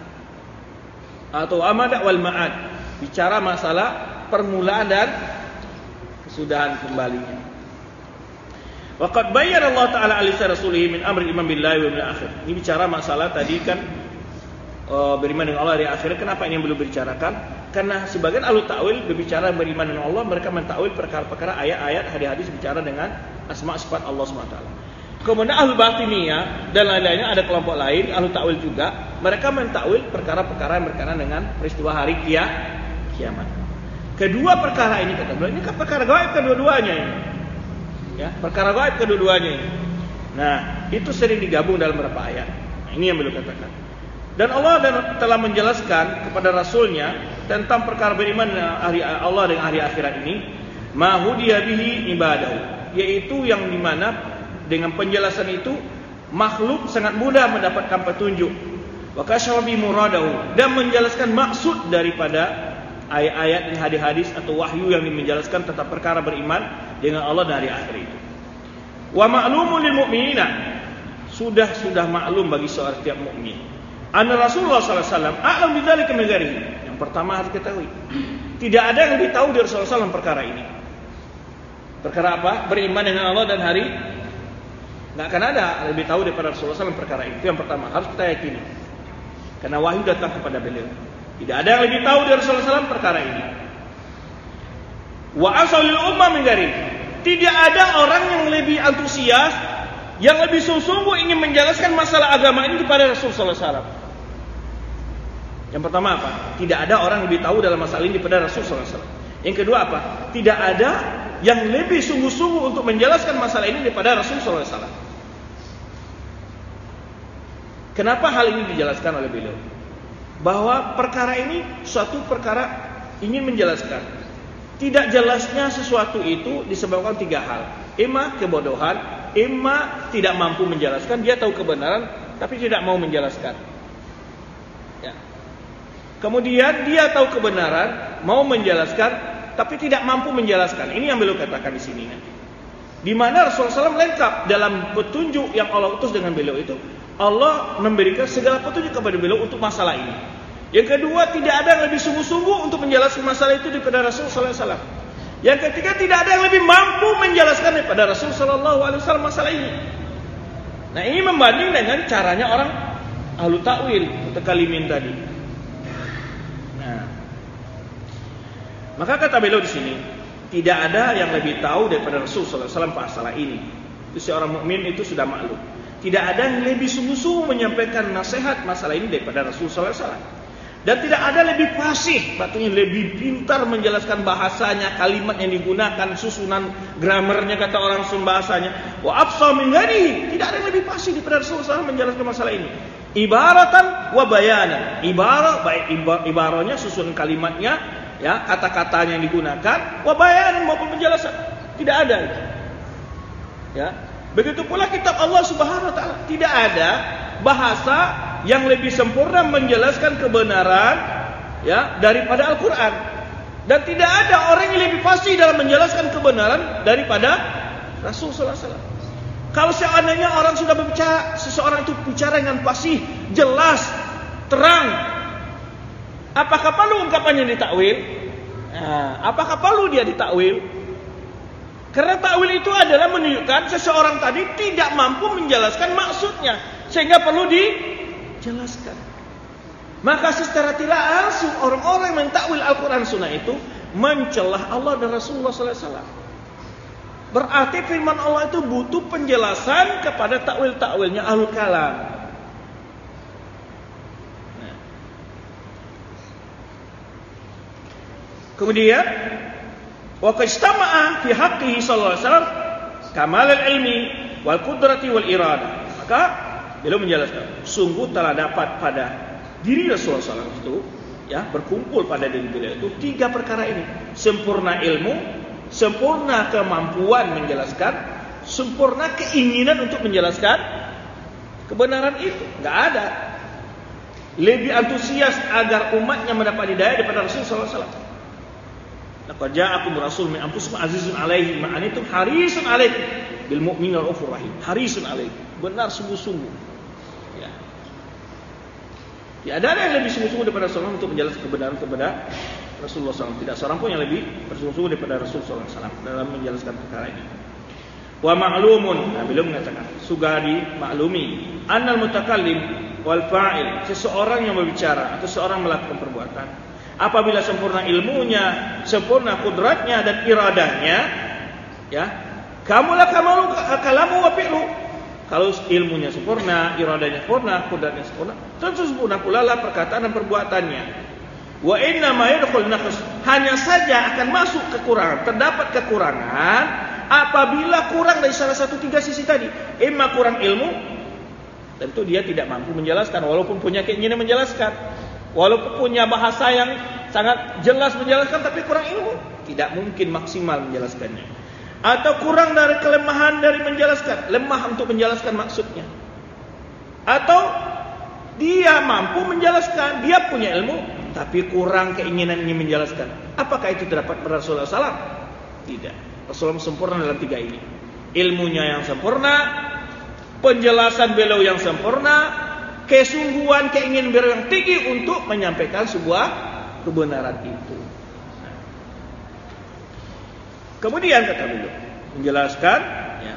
Atau amada wal ma'ad. Bicara masalah permulaan dan kesudahan kembalinya. Waqad bayyana Allah Ta'ala alisa rasulih min amri iman billahi wa bil akhir. Ini bicara masalah tadi kan uh, beriman dengan Allah di akhir. Kenapa ini yang belum dibicarakan? Karena sebagian ahli ta'wil berbicara beriman dengan Allah, mereka mentakwil perkara-perkara ayat-ayat hadis-hadis bicara dengan asma sifat Allah Subhanahu wa taala. Kemudian ahli batiniyah dan lain-lainnya, ada kelompok lain ahli ta'wil juga, mereka mentakwil perkara-perkara yang berkaitan dengan peristiwa hari kiamat. Kedua perkara ini kata beliau, ini kan perkara gaib kedua-duanya ini. Ya, perkara gaib kedua-duanya ini. Nah, itu sering digabung dalam beberapa ayat. Nah, ini yang beliau katakan. Dan Allah telah menjelaskan kepada Rasulnya tentang perkara beriman hari Allah dengan hari akhirat ini, ma hudiya bihi ibadahu, yaitu yang dimana dengan penjelasan itu makhluk sangat mudah mendapatkan petunjuk. Wa kashafa bi muradahu, dan menjelaskan maksud daripada ayat-ayat dan hadis-hadis atau wahyu yang menjelaskan tentang perkara beriman dengan Allah dan hari akhir itu. Wa ma'lumun lil mu'minina, sudah sudah maklum bagi seorang setiap mukmin. Anna Rasulullah sallallahu alaihi wasallam a'lam bidzalika min ghairihi. Yang pertama harus ketahui, tidak ada yang lebih tahu dari Rasulullah sallallahu alaihi wasallam perkara ini. Perkara apa? Beriman dengan Allah dan hari. Enggak akan ada lebih tahu daripada Rasulullah sallallahu alaihi wasallam perkara itu. Yang pertama harus kita yakini. Karena wahyu datang kepada beliau. Tidak ada yang lebih tahu dari Rasulullah sallallahu alaihi wasallam perkara ini. Wa asalul ummah min ghairihi. Tidak ada orang yang lebih antusias, yang lebih sungguh-sungguh ingin menjelaskan masalah agama ini kepada Rasulullah sallallahu alaihi wasallam. Yang pertama apa? Tidak ada orang yang lebih tahu dalam masalah ini daripada Rasulullah sallallahu alaihi wasallam. Yang kedua apa? Tidak ada yang lebih sungguh-sungguh untuk menjelaskan masalah ini daripada Rasulullah sallallahu alaihi wasallam. Kenapa hal ini dijelaskan oleh beliau? Bahwa perkara ini suatu perkara ingin menjelaskan. Tidak jelasnya sesuatu itu disebabkan tiga hal. Ima kebodohan, ima tidak mampu menjelaskan, dia tahu kebenaran tapi tidak mau menjelaskan. Ya. Kemudian dia tahu kebenaran, mau menjelaskan tapi tidak mampu menjelaskan. Ini yang beliau katakan di sini nanti. Di mana Rasulullah sallallahu alaihi wasallam lengkap dalam petunjuk yang Allah utus dengan beliau itu. Allah memberikan segala petunjuk kepada beliau untuk masalah ini. Yang kedua, tidak ada yang lebih sungguh-sungguh untuk menjelaskan masalah itu daripada Rasulullah sallallahu alaihi wasallam. Yang ketiga, tidak ada yang lebih mampu menjelaskan daripada Rasul sallallahu alaihi wasallam masalah ini. Nah, ini membanding dengan caranya orang ahlu ta'wil mutakalimin tadi. Nah, maka kata beliau di sini, tidak ada yang lebih tahu daripada Rasul sallallahu alaihi wasallam masalah ini. Itu seorang mukmin itu sudah maklum. Tidak ada yang lebih sungguh-sungguh menyampaikan nasihat masalah ini daripada Rasul sallallahu alaihi wasallam. Dan tidak ada lebih fasih, artinya lebih pintar menjelaskan bahasanya, kalimat yang digunakan, susunan gramernya kata orang Sunda bahasanya. Wa afsah min gharihi, tidak ada yang lebih fasih daripada Rasulullah sallallahu alaihi wasallam menjelaskan masalah ini. Ibaratan wa bayanan, ibarat baik ibaratnya, susunan kalimatnya, ya, kata-katanya yang digunakan, wa bayanan maupun penjelasan. Tidak ada itu. Ya. Begitu pula kitab Allah Subhanahu wa taala, tidak ada bahasa yang lebih sempurna menjelaskan kebenaran, ya, daripada Al-Qur'an. Dan tidak ada orang yang lebih fasih dalam menjelaskan kebenaran daripada Rasul sallallahu alaihi wasallam. Kalau seandainya orang sudah berbicara, seseorang itu bicara dengan fasih, jelas, terang, apakah perlu ungkapannya ditakwil? Nah, apakah perlu dia ditakwil? Karena takwil itu adalah menunjukkan seseorang tadi tidak mampu menjelaskan maksudnya, sehingga perlu dijelaskan. Maka secara tidak langsung orang-orang yang mentakwil Al-Quran Sunnah itu mencelah Allah dan Rasulullah sallallahu alaihi wasallam. Berarti firman Allah itu butuh penjelasan kepada takwil-takwilnya ahlul kalam. Nah. Kemudian wa qistama'a fi haqqihi sallallahu alaihi wasallam kamal al-ilmi wal qudrati wal irada. Maka beliau menjelaskan, sungguh telah dapat pada diri Rasulullah sallallahu alaihi wasallam itu, ya, berkumpul pada diri beliau itu tiga perkara ini: sempurna ilmu, sempurna kemampuan menjelaskan, sempurna keinginan untuk menjelaskan kebenaran itu. Enggak ada lebih antusias agar umatnya mendapat hidayah daripada Rasulullah sallallahu alaihi wasallam. Laqad ja'akum rasulun min anfusikum azizun 'alaihi ma anittum harisun 'alaikum bil mu'minina raufur rahim. Harisun 'alaikum, benar sungguh-sungguh. Ya. Tidak ada yang lebih sungguh-sungguh daripada Rasulullah untuk menjelaskan kebenaran kepada Rasulullah sallallahu alaihi wasallam. Tidak seorang pun yang lebih bersungguh-sungguh daripada Rasulullah sallallahu alaihi wasallam dalam menjelaskan perkara ini. Wa ma'lumun, nah, beliau mengatakan, sudah dimaklumi, annal mutakallim wal fa'il, seseorang yang berbicara atau seorang melakukan perbuatan, apabila sempurna ilmunya, sempurna kudratnya dan iradahnya, ya, kamulah kamalu kalamu wa fi'lu. Kalau ilmunya sempurna, iradahnya sempurna, kudratnya sempurna, tentu sempurna pula lah perkataan dan perbuatannya. Wa inna ma yadkhul naqs, hanya saja akan masuk kekurangan, terdapat kekurangan apabila kurang dari salah satu tiga sisi tadi. Imma kurang ilmu, tentu dia tidak mampu menjelaskan walaupun punya keinginan menjelaskan. Walaupun punya bahasa yang sangat jelas menjelaskan, tapi kurang ilmu, tidak mungkin maksimal menjelaskannya. Atau kurang dari kelemahan dari menjelaskan, lemah untuk menjelaskan maksudnya. Atau dia mampu menjelaskan, dia punya ilmu, tapi kurang keinginan ingin menjelaskan. Apakah itu terdapat pada Rasulullah sallallahu alaihi wasallam? Tidak. Rasulullah sempurna dalam tiga ini. Ilmunya yang sempurna, penjelasan beliau yang sempurna, kesungguhan keinginan beliau yang tinggi untuk menyampaikan sebuah kebenaran itu. Nah. Kemudian kata beliau menjelaskan, ya,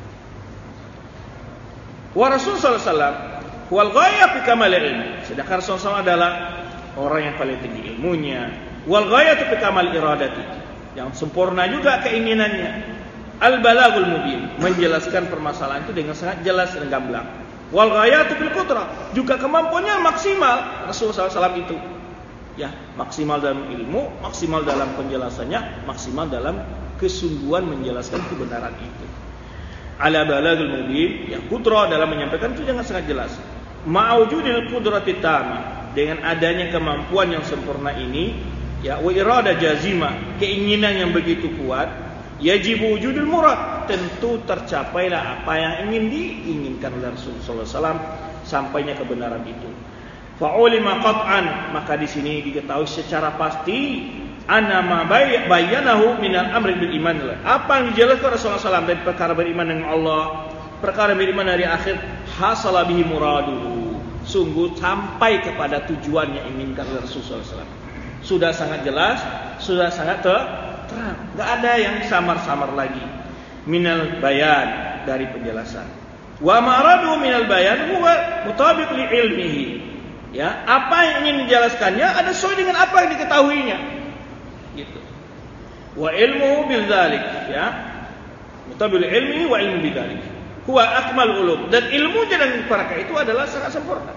wa Rasul sallallahu alaihi wasallam wal ghayah fi kamal ilmi, sedangkan Rasulullah adalah orang yang paling tinggi ilmunya, wal ghayah fi kamal iradati, yang sempurna juga keinginannya, al balagul mubin, menjelaskan permasalahan itu dengan sangat jelas dan gamblang. Wal ghayatu fil qudrah, juga kemampuannya maksimal Rasulullah sallallahu alaihi wasallam itu, ya, maksimal dalam ilmu, maksimal dalam penjelasannya, maksimal dalam kesungguhan menjelaskan kebenaran itu. Ala balagul mubin, yang qudrah dalam menyampaikan itu dengan sangat jelas. Ma'wujudil qudrati tamah, dengan adanya kemampuan yang sempurna ini, ya, wa irada jazimah, keinginan yang begitu kuat, yajibu wujudul murad, tentu tercapailah apa yang ingin diinginkan oleh Rasulullah sallallahu alaihi wasallam, sampainya kebenaran itu. Fa'ulima qat'an, maka di sini diketahui secara pasti, anna ma bayyanahu minal amri bil iman, apa yang dijelaskan Rasulullah sallallahu alaihi wasallam dari perkara beriman dengan Allah, perkara beriman dari akhir, hasala bihi muraduhu, sungguh sampai kepada tujuan yang inginkan oleh Rasulullah sallallahu alaihi wasallam. Sudah sangat jelas, sudah sangat ter terang, enggak ada yang samar-samar lagi. Minal bayan, dari penjelasan. Wa ma'radu minal bayan huwa mutabiq li ilmihi. Ya, apa yang ingin dijelaskannya ada sesuai dengan apa yang diketahuinya. Gitu. Wa ilmuhu bil dzalik, ya. Mutabiq li ilmihi wa ilmu bidzalik. Huwa akmal ulum, dan ilmunya dan mereka itu adalah sangat sempurna.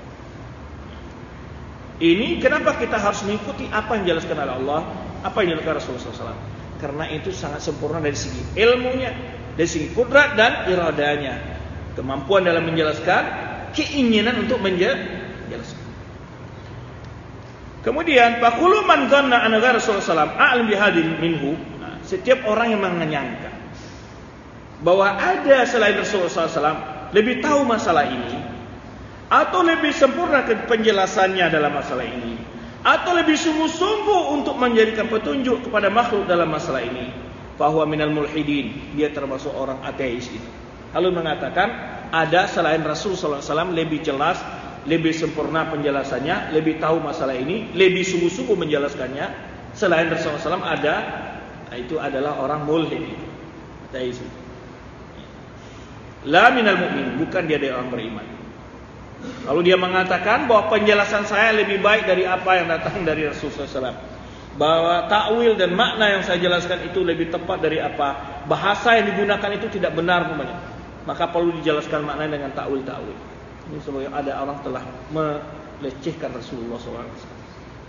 Ini kenapa kita harus mengikuti apa yang dijelaskan oleh Allah, apa yang dijelaskan Rasulullah shallallahu alaihi wasallam. Karena itu sangat sempurna dari segi ilmunya, dari segi kudrat dan iradanya, kemampuan dalam menjelaskan, keinginan untuk menjelaskan. Kemudian faqulu man dhanna anna Rasulullah sallallahu alaihi wasallam a'lam bihadin minhu. Nah, setiap orang yang menyangka bahwa ada selain Rasulullah sallallahu alaihi wasallam lebih tahu masalah ini, atau lebih sempurna penjelasannya dalam masalah ini, atau lebih sungguh-sungguh untuk menjadikan petunjuk kepada makhluk dalam masalah ini, fahuwa minal mulhidin, dia termasuk orang ateis itu. Lalu mengatakan ada selain Rasul sallallahu alaihi wasallam lebih jelas, lebih sempurna penjelasannya, lebih tahu masalah ini, lebih sungguh-sungguh menjelaskannya. Selain Rasul sallallahu alaihi wasallam ada, itu adalah orang mulhid, ateis. La minal mu'min, bukan dia dari orang beriman. Lalu dia mengatakan bahwa penjelasan saya lebih baik dari apa yang datang dari Rasulullah sallallahu alaihi wasallam. Bahwa takwil dan makna yang saya jelaskan itu lebih tepat dari apa bahasa yang digunakan itu tidak benar namanya. Maka perlu dijelaskan maknanya dengan takwil-takwil. Ini sebagai ada orang telah melecehkan Rasulullah sallallahu alaihi wasallam.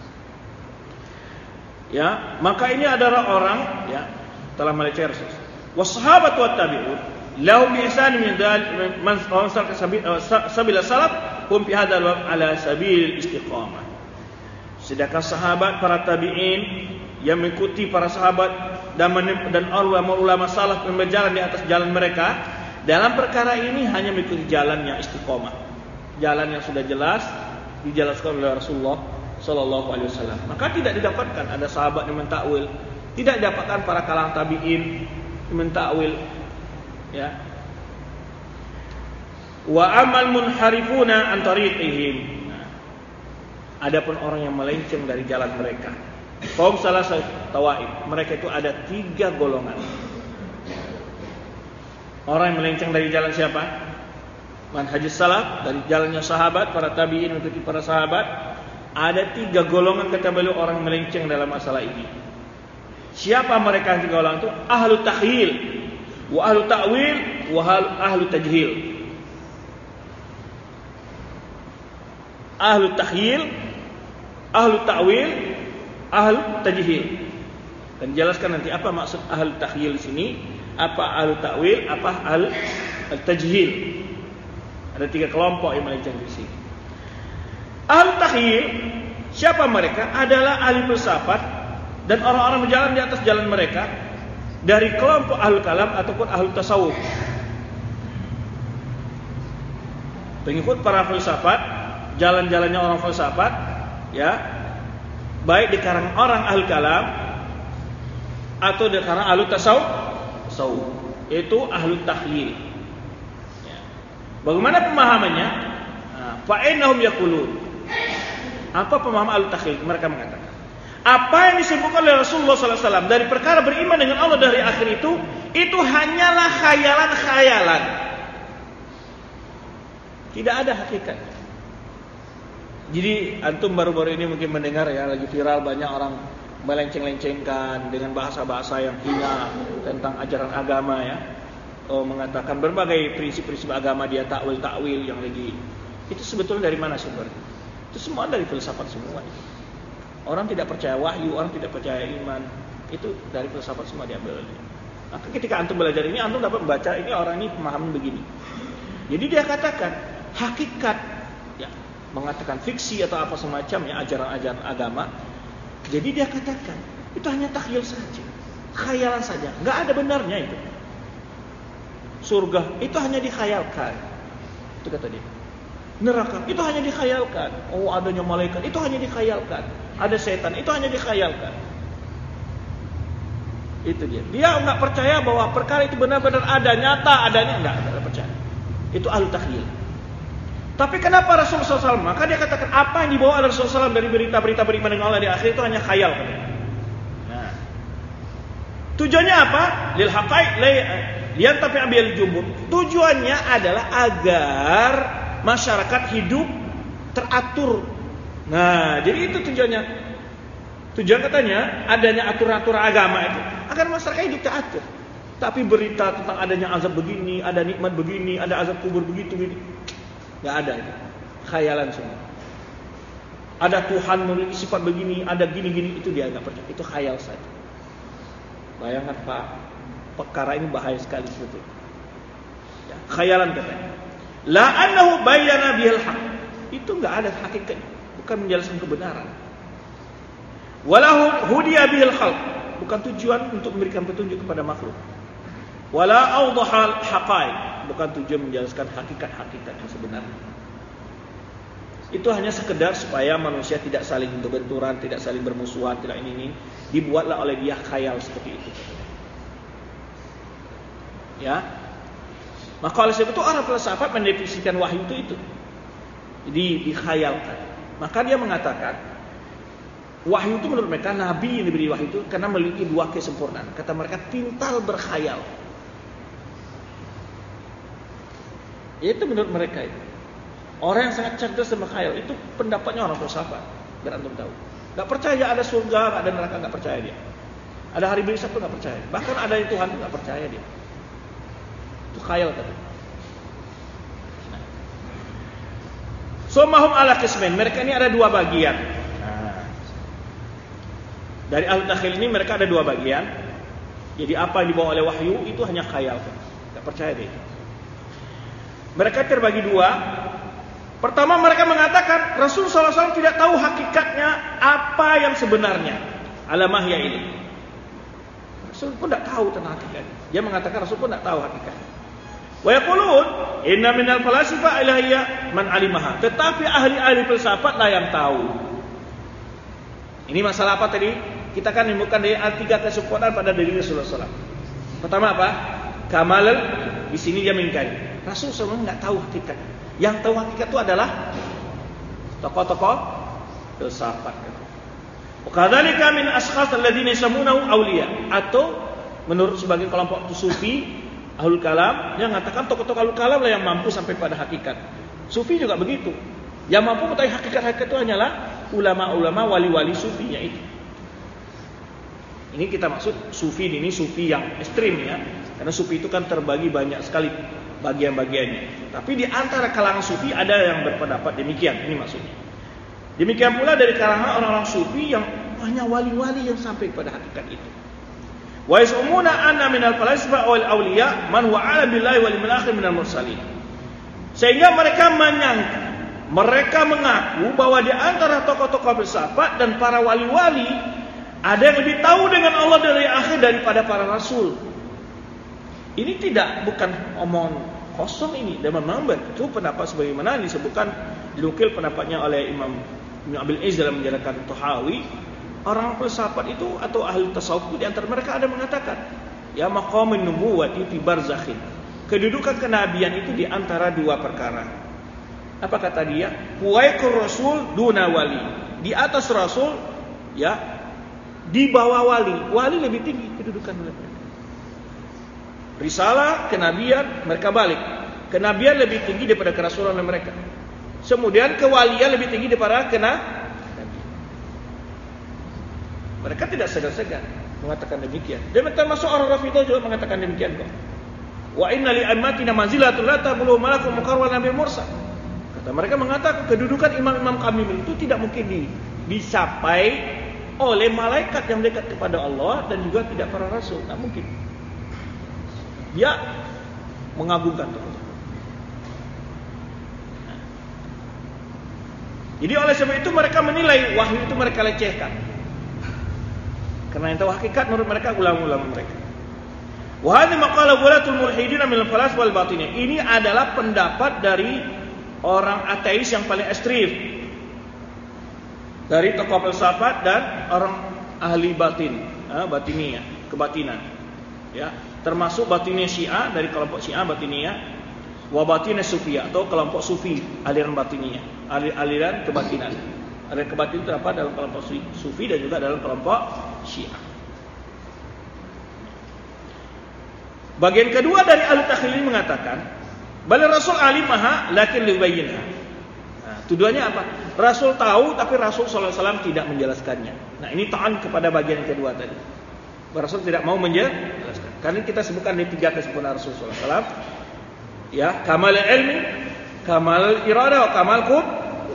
Ya, maka ini adalah orang ya telah melecehkan Rasulullah. Wassahabat wa tabi'un lahum bi ihsan min dal man salaka sabila salaf hum fi hadzal ala sabil istiqamah. Sedangkan sahabat, para tabi'in yang mengikuti para sahabat dan dan ulama-ulama salaf yang berjalan di atas jalan mereka dalam perkara ini hanya mengikuti jalan yang istiqamah, jalan yang sudah jelas dijelaskan oleh Rasulullah sallallahu alaihi wasallam. Maka tidak didapatkan ada sahabat yang mentakwil, tidak didapatkan para kalangan tabi'in yang mentakwil. Ya. Wa amal munharifuna an tariqihim. Nah, adapun orang yang melenceng dari jalan mereka. Kaum salah satu tawaif, mereka itu ada tiga golongan. Orang yang melenceng dari jalan siapa? Manhajus salaf, dari jalannya sahabat, para tabi'in mengikuti para sahabat. Ada tiga golongan kata beliau orang yang melenceng dalam masalah ini. Siapa mereka tiga golongan itu? Ahlu takhil, wa ahlu ta'wil, wa ahlu tajhil. Ahlu takhil, ahlu ta'wil, ahlu tajhil. Dan jelaskan nanti apa maksud ahlu takhil sini, apa ahlu ta'wil, apa ahlu tajhil. Ada tiga kelompok yang melenceng di sini. Ahlu takhil, siapa mereka? Adalah ahli filsafat dan orang-orang berjalan di atas jalan mereka dari kelompok ahlu kalam ataupun ahlu tasawuf. Pengikut para filsafat, jalan-jalannya orang filsafat, ya, baik di kalangan orang ahlu kalam atau di kalangan ahlu tasawuf, tasawuf. Itu ahlu takhyil. Ya. Bagaimana pemahamannya? Fa'inahum yaqulun. Apa pemahaman ahlu takhyil? Mereka mengatakan apa yang disebutkan oleh Rasulullah sallallahu alaihi wasallam dari perkara beriman dengan Allah dari akhir itu, itu hanyalah khayalan-khayalan. Tidak ada hakikat. Jadi antum baru-baru ini mungkin mendengar ya, lagi viral banyak orang melenceng-lencengkan dengan bahasa-bahasa yang hina tentang ajaran agama ya. Oh, mengatakan berbagai prinsip-prinsip agama dia takwil-takwil yang lagi. Itu sebetulnya dari mana sumbernya? Itu semua dari filsafat semua. Orang tidak percaya wahyu, orang tidak percaya iman, itu dari filsafat semua diambil. Maka ketika antum belajar ini, antum dapat membaca ini orang ini pemahaman begini. Jadi dia katakan hakikat, ya, mengatakan fiksi atau apa semacamnya ajaran-ajaran agama. Jadi dia katakan itu hanya takhyil saja, khayalan saja, nggak ada benarnya itu. Surga itu hanya dikhayalkan, itu kata dia. Neraka itu hanya dikhayalkan. Oh, adanya malaikat itu hanya dikhayalkan. Ada setan itu hanya dikhayalkan. Itu dia. Dia enggak percaya bahwa perkara itu benar-benar ada, nyata adanya, enggak, enggak percaya. Itu ahlu takhyil. Tapi kenapa Rasulullah sallallahu alaihi wasallam? Maka dia katakan apa yang dibawa oleh Rasulullah sallallahu alaihi wasallam dari berita-berita beriman dengan Allah di akhir itu hanya khayal. Nah, Tujuannya apa? Lil haqaiq lian tapi ambil jumhur. Tujuannya adalah agar masyarakat hidup teratur. Nah, jadi itu tujuannya. Tujuan katanya adanya aturan-aturan agama itu agar masyarakat hidup teratur. Tapi berita tentang adanya azab begini, ada nikmat begini, ada azab kubur begitu begini, nggak ada itu. Khayalan semua. Ada Tuhan memiliki sifat begini, ada gini-gini, itu dia nggak percaya. Itu khayal saja. Bayangkan Pak, perkara ini bahaya sekali sebetulnya. Ya, khayalan katanya. La annahu bayyana bihal haq. Itu nggak ada hakikatnya, bukan menjelaskan kebenaran. Walahu hudiya bihal khalq, bukan tujuan untuk memberikan petunjuk kepada makhluk. Wala awdahal haqaiq, bukan tujuan menjelaskan hakikat-hakikat yang sebenarnya. Itu hanya sekedar supaya manusia tidak saling berbenturan, tidak saling bermusuhan, tidak ini ini. Dibuatlah oleh dia khayal seperti itu. Ya. Maka oleh sebab itu orang filsafat mendefinisikan wahyu itu itu. Jadi dikhayalkan. Maka dia mengatakan wahyu itu menurut mereka, nabi yang diberi wahyu itu karena memiliki dua kesempurnaan. Kata mereka pintar berkhayal. Itu menurut mereka itu. Orang yang sangat cerdas dan berkhayal itu pendapatnya orang filsafat. Biar antum tahu. Gak percaya ada surga, ada neraka, gak percaya dia. Ada hari besok pun gak percaya. Bahkan ada Tuhan pun gak percaya dia. Itu khayal tadi. Nah. Somahum ala qismain. Mereka ini ada dua bagian. Nah. Dari ahli takhil ini mereka ada dua bagian. Jadi apa yang dibawa oleh wahyu itu hanya khayal. Gak percaya dia. Mereka terbagi dua. Pertama mereka mengatakan Rasul sallallahu alaihi wasallam tidak tahu hakikatnya apa yang sebenarnya. Alamahya ini. Rasul pun tidak tahu tentang hakikatnya. Dia mengatakan Rasul pun tidak tahu hakikatnya. Wa yaqulun inna minal falasifa ilahiyya man alimaha. Tetapi ahli-ahli filsafat lah yang tahu. Ini masalah apa tadi? Kita kan menemukan dari tiga kesempurnaan pada diri Rasulullah sallallahu alaihi wasallam. Pertama apa? Kamal. Di sini dia mengingkari. Rasul sallallahu alaihi wasallam tidak tahu hakikatnya. Yang tahu hakikat itu adalah tokoh-tokoh filsafat. Wakadzalika min ashkhas alladziina yasamunahu awliya, atau menurut sebagian kelompok sufi ahlul kalam yang mengatakan tokoh-tokoh ahlul kalam lah yang mampu sampai pada hakikat. Sufi juga begitu. Yang mampu mengetahui hakikat-hakikat itu hanyalah ulama-ulama wali-wali sufinya itu. Ini kita maksud sufi ini sufi yang ekstrim ya. Karena sufi itu kan terbagi banyak sekali bagian-bagiannya. Tapi di antara kalangan sufi ada yang berpendapat demikian. Ini maksudnya. Demikian pula dari kalangan orang-orang sufi yang hanya wali-wali yang sampai pada hakikat itu. Wa yas'umuna anna minal falasifa wal awliya man huwa a'lam billahi wal yawmil akhir minal mursalin. Sehingga mereka menyangka, mereka mengaku bahwa di antara tokoh-tokoh filsafat dan para wali-wali ada yang lebih tahu dengan Allah dari akhir daripada para rasul. Ini tidak bukan omong kosong ini, dan memang itu pendapat sebagaimana disebutkan dinukil pendapatnya oleh Imam Ibn Abil Izz dalam menjelaskan Tahawi. Orang filsafat itu atau ahli tasawuf di antara mereka ada mengatakan ya maqamun nubuwati fi barzakhin. Kedudukan kenabian itu di antara dua perkara. Apa kata dia? Huwaiqur rasul duna wali. Di atas rasul ya, di bawah wali. Wali lebih tinggi kedudukan mereka. Risalah, kenabian, mereka balik. Kenabian lebih tinggi daripada kerasulan mereka. Kemudian kewalian lebih tinggi daripada kena. Mereka tidak segan-segan mengatakan demikian. Dan termasuk orang Rafidhah juga mengatakan demikian kok. Wa inna li ammatina manzilatul la tablu malakul muqarrab nabil mursal. Kata mereka mengatakan kedudukan imam-imam kami itu tidak mungkin di, dicapai oleh malaikat yang dekat kepada Allah dan juga tidak para rasul. Tidak mungkin. Dia mengagungkan tokoh. Nah. Jadi oleh sebab itu mereka menilai wahyu itu mereka lecehkan. Karena yang tahu hakikat menurut mereka ulama-ulama mereka. Wa hadhihi maqala walatul mulhidin min al-falas wal batiniyah. Ini adalah pendapat dari orang ateis yang paling ekstrim. Dari tokoh filsafat dan orang ahli batin, eh, batiniyah, kebatinan. Ya, termasuk batiniyah Syiah dari kelompok Syiah batiniyah, wa batiniyah Sufiyah atau kelompok Sufi, aliran batiniyah, aliran kebatinan. Aliran kebatinan terdapat dalam kelompok Sufi dan juga dalam kelompok Syiah. Bagian kedua dari ahli takhil ini mengatakan, bal Rasul alimaha lakin liubayyinha. Nah, tuduhannya apa? Rasul tahu tapi Rasul sallallahu alaihi wasallam tidak menjelaskannya. Nah, ini ta'an kepada bagian kedua tadi. Rasul tidak mau menjelaskan. Karena kita sebutkan di tiga kesempurnaan Rasul sallallahu alaihi wasallam. Ya, kamal ilmi, kamal irada, kamal qud.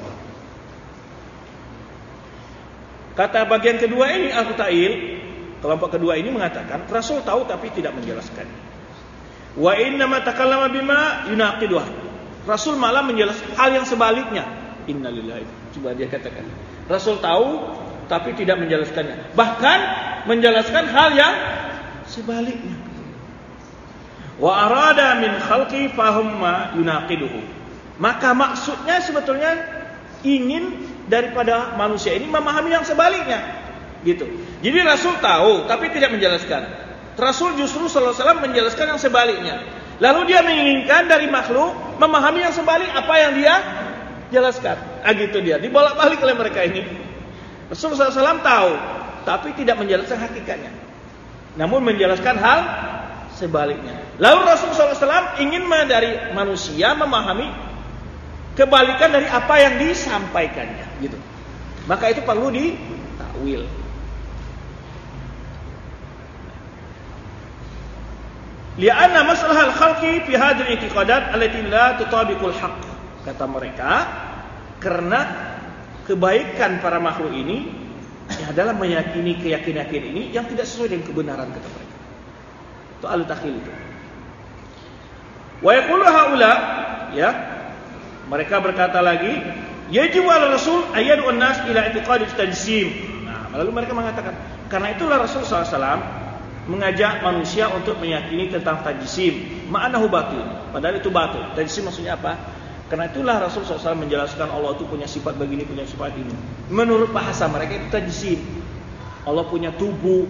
Kata bagian kedua ini ahli ta'il, kelompok kedua ini mengatakan Rasul tahu tapi tidak menjelaskan. Wa inna ma takallama bima yunaqiduha. Rasul malah menjelaskan hal yang sebaliknya. Innalillahi. Coba dia katakan. Rasul tahu tapi tidak menjelaskannya. Bahkan menjelaskan hal yang sebaliknya. Wa arada min khalqi fahum ma yunaqiduhu. Maka maksudnya sebetulnya ingin daripada manusia ini memahami yang sebaliknya, gitu. Jadi Rasul tahu tapi tidak menjelaskan. Rasul justru sallallahu alaihi wasallam menjelaskan yang sebaliknya. Lalu dia menginginkan dari makhluk memahami yang sebalik apa yang dia jelaskan. Ah gitu dia, dibolak-balik oleh mereka ini. Rasul sallallahu alaihi wasallam tahu tapi tidak menjelaskan hakikatnya. Namun menjelaskan hal sebaliknya. Lalu Rasul sallallahu alaihi wasallam ingin dari manusia memahami kebalikan dari apa yang disampaikannya, gitu. Maka itu perlu ditakwil. Li'anna maslahal khalqi fi hadhihi al-i'tiqadat allati la tutabiqul haqq. Kata mereka, karena kebaikan para makhluk ini ya adalah meyakini keyakinan ini yang tidak sesuai dengan kebenaran kata mereka. Itu al-takhil itu. Wa yaqulu haula, ya, mereka berkata lagi, yajibu ala Rasul ayyadu an-nas ila i'tiqadi tajsim. Nah, lalu mereka mengatakan, karena itulah Rasul sallallahu alaihi wasallam mengajak manusia untuk meyakini tentang tajsim, ma'anahu batil. Padahal itu batil. Tajsim maksudnya apa? Karena itulah Rasul sallallahu alaihi wasallam menjelaskan Allah itu punya sifat begini, punya sifat ini. Menurut bahasa mereka itu tajsim. Allah punya tubuh.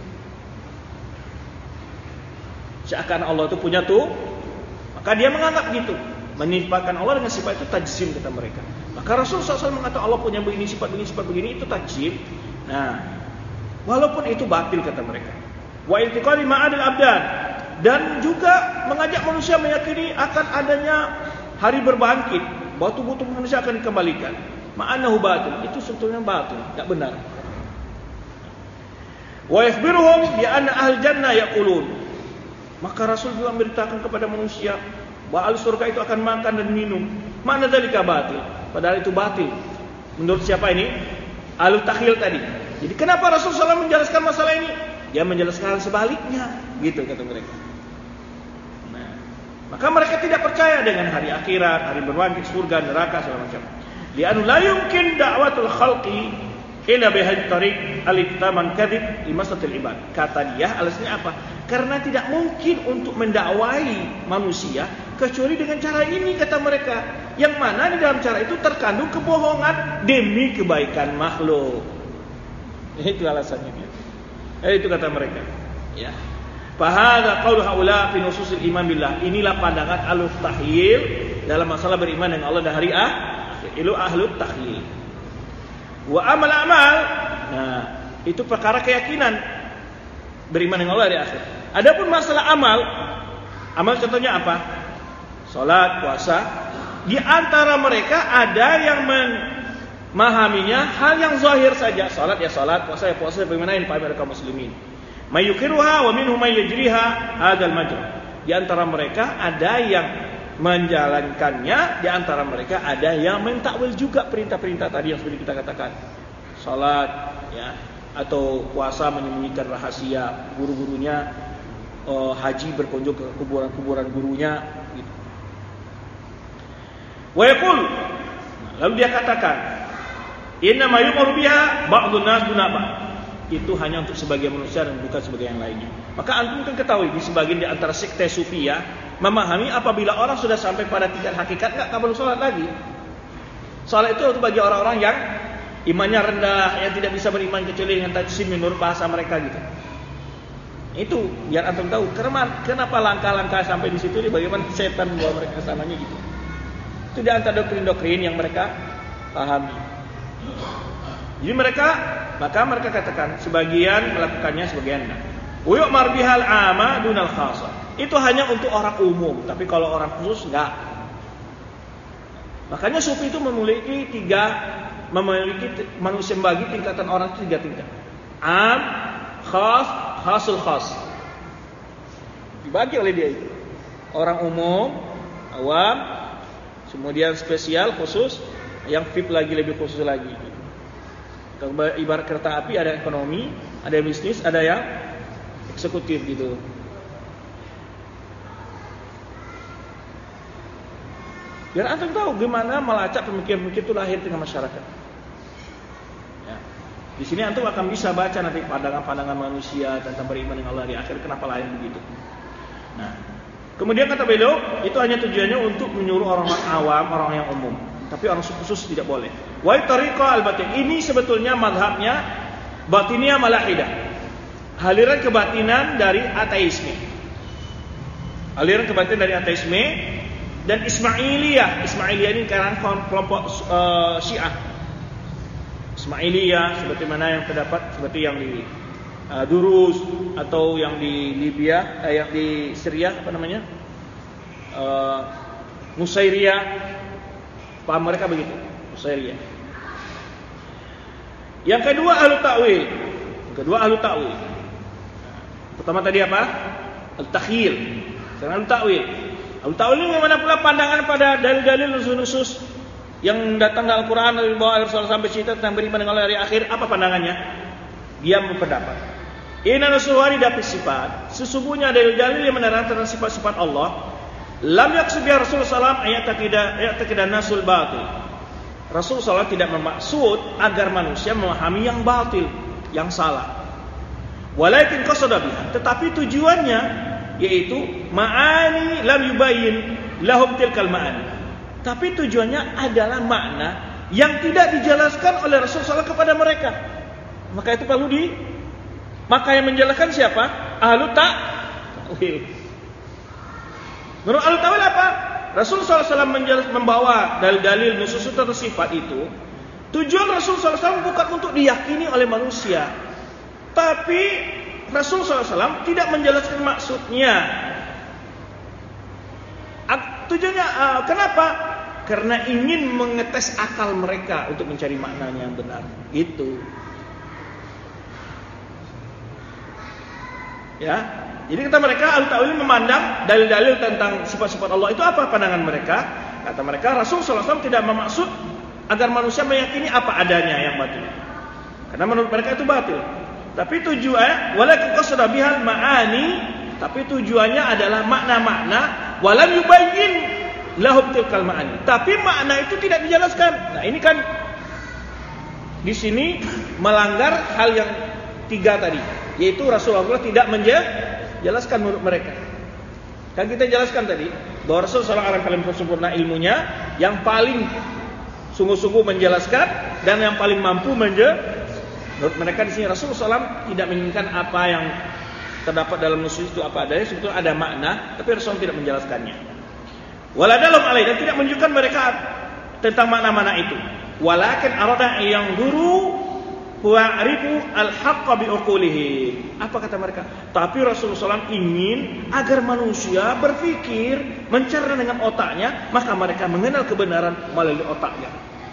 Seakan Allah itu punya tubuh. Maka dia menganggap gitu. Menisbatkan Allah dengan sifat itu tajsim kata mereka. Maka Rasul sallallahu alaihi wasallam mengatakan Allah punya begini, sifat begini, sifat begini, itu tajsim. Nah, walaupun itu batil kata mereka. Wa i'tiqadi ma'adil abdan, dan juga mengajak manusia meyakini akan adanya hari berbangkit, bahwa tubuh-tubuh manusia akan dikembalikan. Ma'anahu batil, itu sebetulnya batil, tidak benar. Wa yakhbiruhum bi anna ahli jannah yaqulun. Maka Rasul juga memberitakan kepada manusia bahwa ahli surga itu akan makan dan minum. Mana dzalika batil? Padahal itu batil. Menurut siapa ini? Ahli takhil tadi. Jadi kenapa Rasul sallallahu alaihi wasallam menjelaskan masalah ini? Dia menjelaskan hal sebaliknya, gitu kata mereka. Nah, maka mereka tidak percaya dengan hari akhirat, hari berbangkit, surga, neraka, segala macam. Li'annahu la yumkin da'watul khalqi illa bihadhihi tariq al-iktaman kadzib li maslahatil ibad. Kata dia, alasannya apa? Karena tidak mungkin untuk mendakwai manusia kecuali dengan cara ini kata mereka. Yang mana di dalam cara itu terkandung kebohongan demi kebaikan makhluk. Itu alasannya dia. Eh, itu kata mereka. Ya. Fahadha qaulu haula fi nususil iman billah. Inilah pandangan ahlut tahyil dalam masalah beriman dengan Allah dan hari akhir. Ilu ahlut tahyil. Wa amal amal. Nah, itu perkara keyakinan beriman dengan Allah di akhir. Adapun masalah amal, amal contohnya apa? Salat, puasa. Di antara mereka ada yang memahaminya hal yang zahir saja. Salat ya salat, puasa ya puasa, bagaimana yang dipahami oleh kaum muslimin. Mayukiruha wa minhum may yajriha hadzal majra. Di antara mereka ada yang menjalankannya, di antara mereka ada yang mentakwil juga perintah-perintah tadi yang sudah kita katakan. Salat ya, atau puasa menyembunyikan rahasia guru-gurunya, uh, haji berkunjung ke kuburan-kuburan gurunya gitu. Wa yaqul, lalu dia katakan, inna ma yu'maru biha ba'dun nas duna ba'd. Itu hanya untuk sebagian manusia dan bukan sebagian yang lainnya. Maka antum kan ketahui di sebagian di antara sekte Sufiyah memahami apabila orang sudah sampai pada tingkat hakikat enggak perlu salat lagi. Salat itu untuk bagi orang-orang yang imannya rendah, yang tidak bisa beriman kecuali dengan tajsim menurut bahasa mereka gitu. Itu biar antum tahu kenapa langkah-langkah sampai di situ, bagaimana setan membawa mereka ke sananya gitu. Itu di antara doktrin-doktrin yang mereka pahami. Jadi mereka, maka mereka katakan sebagian melakukannya, sebagian enggak. Wa yu'mar bihal 'ama dunal khassa. itu hanya untuk orang umum, tapi kalau orang khusus enggak. Makanya sufi itu memiliki tiga, memiliki manusia bagi tingkatan orang itu tiga tingkat. Am, khas, khasul khas. Dibagi oleh dia itu. Orang umum, awam, kemudian spesial, khusus, yang V I P lagi lebih khusus lagi. Ibarat kereta api ada ekonomi, ada bisnis, ada yang eksekutif gitu. Biar antum tahu gimana melacak pemikiran-pemikiran itu lahir tengah masyarakat. Ya. Di sini antum akan bisa baca nanti pandangan-pandangan manusia tentang beriman dengan Allah di akhir, kenapa lahir begitu. Nah, kemudian kata beliau, itu hanya tujuannya untuk menyuruh orang-orang awam, orang yang umum. Tapi orang khusus tidak boleh. Wa tariqah al-batin. Ini sebetulnya mazhabnya batiniyah malahidah. Aliran kebatinan dari ateisme. Aliran kebatinan dari ateisme dan Ismailiyah. Ismailiyah ini kalangan kelompok uh, Syiah. Ismailiyah seperti mana yang terdapat seperti yang di uh, Durus atau yang di Libya, eh, yang di Syria apa namanya? Uh, Nusairiyah. Paham mereka begitu, Nusairiyah. Yang kedua ahlu ta'wil. Yang kedua ahlu ta'wil. Pertama tadi apa? Al-takhyil. Sekarang ahlu ta'wil. Ahlu ta'wil ini bagaimana pula pandangan pada dalil-dalil nusus-nusus yang datang dalam Al-Quran dari bawah Rasulullah sampai cerita tentang beriman dengan Allah hari akhir. Apa pandangannya? Dia berpendapat inna nusuhari dapat sifat. Sesungguhnya dalil-dalil yang menerangkan tentang sifat-sifat Allah lam yaksud ya Rasulullah sallallahu alaihi wasallam ayat tidak nasul batil. Rasulullah tidak bermaksud agar manusia memahami yang batil, yang salah. Walakin qasada biha, tetapi tujuannya yaitu ma'ani lam yubayyin lahum tilkal ma'ani. Tapi tujuannya adalah makna yang tidak dijelaskan oleh Rasulullah kepada mereka. Maka itu perlu di maka yang menjelaskan siapa? Ahlu ta'wil. Menurut ahlu ta'wil apa? Rasulullah shallallahu alaihi wasallam menjelaskan membawa dalil-dalil nusus atau sifat itu. Tujuan Rasulullah shallallahu alaihi wasallam bukan untuk diyakini oleh manusia, tapi Rasulullah shallallahu alaihi wasallam tidak menjelaskan maksudnya. Tujuannya uh, kenapa? Karena ingin mengetes akal mereka untuk mencari maknanya yang benar. Itu. Ya. Jadi kata mereka al-ta'wil memandang dalil-dalil tentang sifat-sifat Allah itu apa pandangan mereka? Kata mereka Rasul sallallahu alaihi wasallam tidak bermaksud agar manusia meyakini apa adanya yang batil. Karena menurut mereka itu batil. Tapi tujuannya walakin qasada bihal ma'ani, tapi tujuannya adalah makna-makna walam yubayyin lahum tilkal ma'ani. Tapi makna itu tidak dijelaskan. Nah, ini kan di sini melanggar hal yang tiga tadi, yaitu Rasulullah tidak menjelaskan jelaskan menurut mereka. Kan kita jelaskan tadi bahwa Rasul sallallahu alaihi wasallam sempurna ilmunya, yang paling sungguh-sungguh menjelaskan dan yang paling mampu menjelaskan. Menurut mereka di sini Rasul sallallahu alaihi wasallam tidak menginginkan apa yang terdapat dalam nusus itu apa adanya, sebetulnya ada makna, tapi Rasul tidak menjelaskannya. Waladalum alaihi, dan tidak menunjukkan mereka tentang makna-makna itu. Walakin arada yang guru wa'rifu al-haqqa bi'uqulihim. Apa kata mereka? Tapi Rasulullah shallallahu alaihi wasallam ingin agar manusia berpikir, mencerna dengan otaknya, maka mereka mengenal kebenaran melalui otaknya.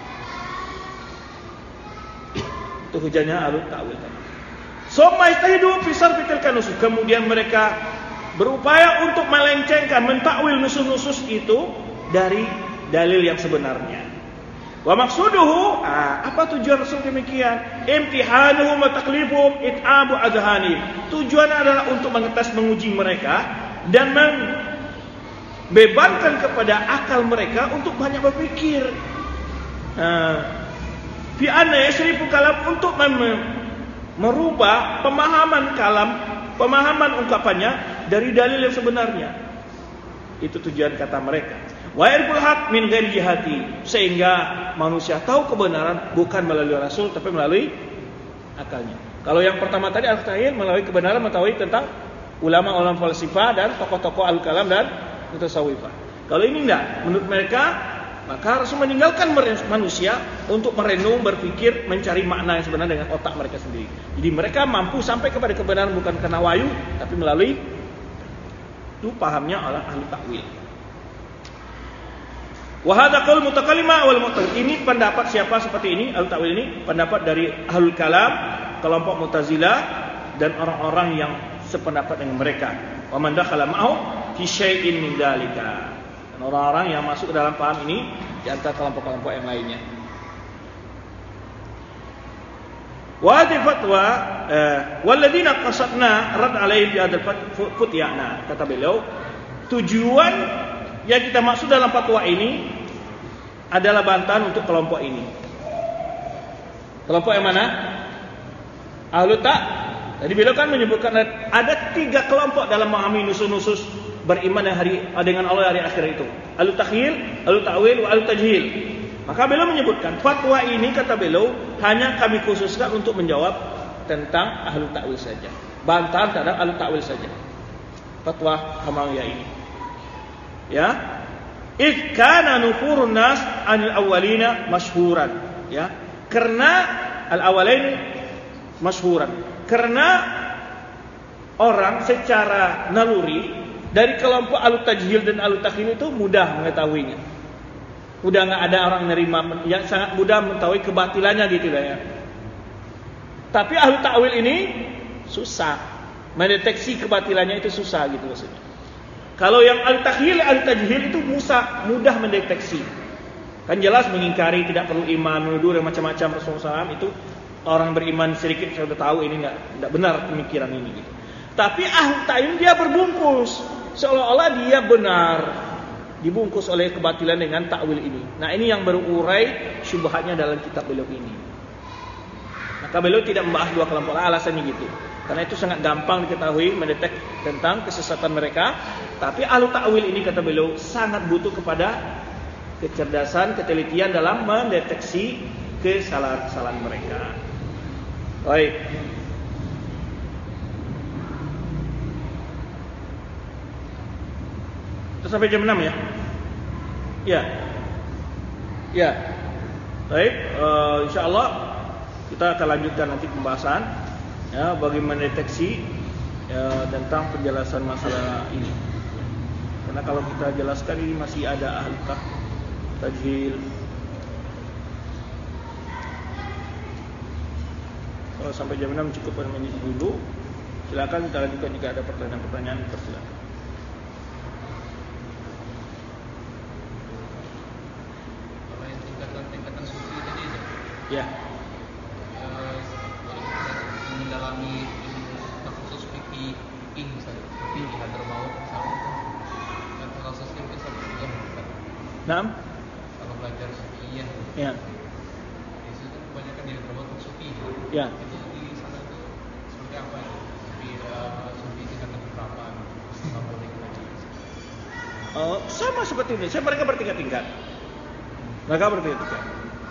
Itu hujahnya ahlu ta'wil. Summa istahidu fi sarfi tilka nusus. Kemudian mereka berupaya untuk melencengkan, mentakwil nusus-nusus itu dari dalil yang sebenarnya. Wa maksuduhu, ah, apa tujuan Rasul demikian? Imtihanuhum wa taklifuhum it'abu adhani. Tujuan adalah untuk mengetes, menguji mereka dan membebankan kepada akal mereka untuk banyak berpikir. Fi anna yasrifu kalam, untuk mem- merubah pemahaman kalam, pemahaman ungkapannya dari dalil yang sebenarnya. Itu tujuan kata mereka. Wa irful haq min ghairi jihati, sehingga manusia tahu kebenaran bukan melalui Rasul tapi melalui akalnya. Kalau yang pertama tadi al-tahil melalui kebenaran mengetahui tentang ulama-ulama falsafah dan tokoh-tokoh al-kalam dan mutasawwifah. Kalau ini enggak, menurut mereka maka Rasul meninggalkan manusia untuk merenung, berpikir, mencari makna yang sebenarnya dengan otak mereka sendiri. Jadi mereka mampu sampai kepada kebenaran bukan karena wahyu tapi melalui Itu pahamnya oleh ahli takwil. Wa hadza qaul mutakallimah wal mu'tazil. Ini pendapat siapa seperti ini? Ahli takwil ini pendapat dari ahlul kalam, kelompok Mu'tazilah dan orang-orang yang sependapat dengan mereka. Wa man dakhala ma'ahu fi syai'in min dzalika. Dan orang-orang yang masuk ke dalam paham ini di antara kelompok-kelompok yang lainnya. Wa hadhihi fatwa walladzina qasadna rad alaihi fi hadzal futyana. Kata beliau, tujuan yang kita maksud dalam fatwa ini adalah bantahan untuk kelompok ini. Kelompok yang mana? Ahlu tak. Jadi beliau kan menyebutkan ada tiga kelompok dalam memahami nusus-nusus beriman dengan hari dengan Allah hari akhir itu. Ahlu takhil, ahlu ta'wil, wa ahlu tajhil. Maka beliau menyebutkan fatwa ini, kata beliau, hanya kami khususkan untuk menjawab tentang ahlu ta'wil saja. Bantahan terhadap ahlu ta'wil saja. Fatwa Hamawiyah ini. Ya. Idh kana nufurun nas anil awwalina masyhuran. Ya. Karena al-awwalain masyhuran. Karena orang secara naluri dari kelompok ahlu tajhil dan ahlu takhil itu mudah mengetahuinya. Udah nggak ada orang nerima yang sangat mudah mengetahui kebatilannya gitu lah ya. Tapi ahlu ta'wil ini susah mendeteksi kebatilannya, itu susah gitu maksudnya. Kalau yang ahlu takhil, ahlu tajhil itu musa mudah mendeteksi. Kan jelas mengingkari, tidak perlu iman, menuduh dan macam-macam Rasulullah shallallahu alaihi wasallam itu orang beriman sedikit sudah tahu ini nggak nggak benar pemikiran ini gitu. Tapi ahlu ta'wil dia berbungkus seolah-olah dia benar. Dibungkus oleh kebatilan dengan takwil ini. Nah, ini yang berurai syubhatnya dalam kitab beliau ini. Maka beliau tidak membahas dua kelompok, alasannya gitu. Karena itu sangat gampang diketahui, mendetek tentang kesesatan mereka. Tapi ahlu takwil ini, kata beliau, sangat butuh kepada kecerdasan, ketelitian dalam mendeteksi kesalahan-kesalahan mereka. Baik. Sampai jam enam ya? Ya. Ya. Baik, uh, insyaallah kita akan lanjutkan nanti pembahasan ya bagaimana mendeteksi ya, tentang penjelasan masalah ini. Karena kalau kita jelaskan ini masih ada ahli tajhil. Kalau sampai jam enam cukup menit dulu. Silakan kita lanjutkan jika ada pertanyaan-pertanyaan, persilakan. Ya. Uh, mendalami khusus fikih ini misalnya, fikih Hadramaut misalnya, dan khusus fikih sampai dia bukan. Naam. Kalau belajar fikih ya. Di situ kebanyakan di Hadramaut fikih. Ya. Itu di sana itu seperti apa ya? Di uh, fikih tingkatan berapa? Apa boleh kita Oh, sama seperti ini. Saya mereka bertingkat-tingkat. Mereka bertingkat-tingkat.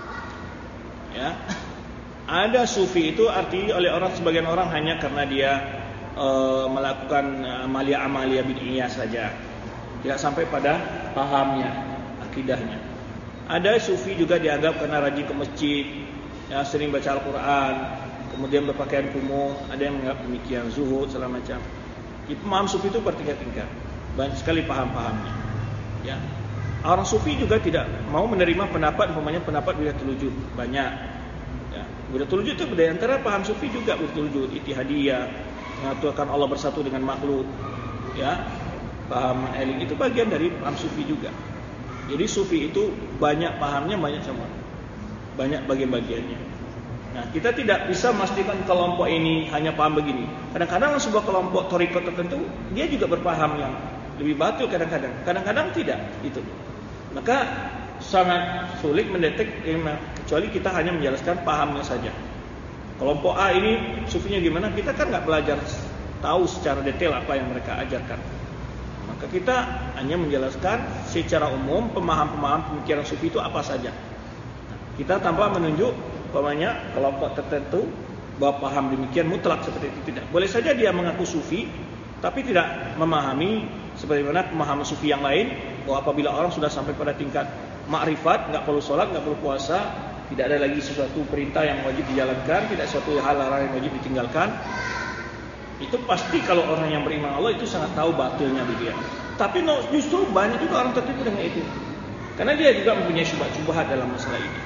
Ya, ada sufi itu arti oleh orang sebagian orang hanya karena dia e, melakukan amalia-amalia bid'iyah saja, tidak sampai pada pahamnya, akidahnya. Ada sufi juga dianggap karena rajin ke masjid, ya, sering baca Al-Quran, kemudian berpakaian kumuh. Ada yang menganggap demikian, zuhud segala macam. Jadi paham sufi itu bertingkat-tingkat, banyak sekali paham-pahamnya. Ya. Orang sufi juga tidak mau menerima pendapat, umpamanya pendapat Wilayatul Wujud banyak. Ya, Wilayatul Wujud itu dari antara paham sufi juga, Wilayatul Wujud, Ittihadiyah, mengatakan Allah bersatu dengan makhluk. Ya, paham eling itu bagian dari paham sufi juga. Jadi sufi itu banyak pahamnya, banyak semua, banyak bagian-bagiannya. Nah, kita tidak bisa memastikan kelompok ini hanya paham begini. Kadang-kadang sebuah kelompok thariqah tertentu dia juga berpaham yang lebih batil kadang-kadang, kadang-kadang tidak itu. Maka sangat sulit mendetek kecuali kita hanya menjelaskan pahamnya saja. Kelompok A ini sufinya gimana? Kita kan nggak belajar tahu secara detail apa yang mereka ajarkan. Maka kita hanya menjelaskan secara umum pemaham-pemaham pemikiran sufi itu apa saja. Kita tanpa menunjuk umpamanya kelompok tertentu bahwa paham demikian mutlak seperti itu, tidak. Boleh saja dia mengaku sufi tapi tidak memahami sebagaimana pemahaman sufi yang lain, bahwa apabila orang sudah sampai pada tingkat makrifat, nggak perlu sholat, nggak perlu puasa, tidak ada lagi sesuatu perintah yang wajib dijalankan, tidak sesuatu hal larangan yang wajib ditinggalkan, Itu pasti kalau orang yang beriman Allah itu sangat tahu batilnya dia. Tapi no, justru banyak juga orang tertipu dengan itu. Karena dia juga mempunyai syubhat-syubhat dalam masalah ini.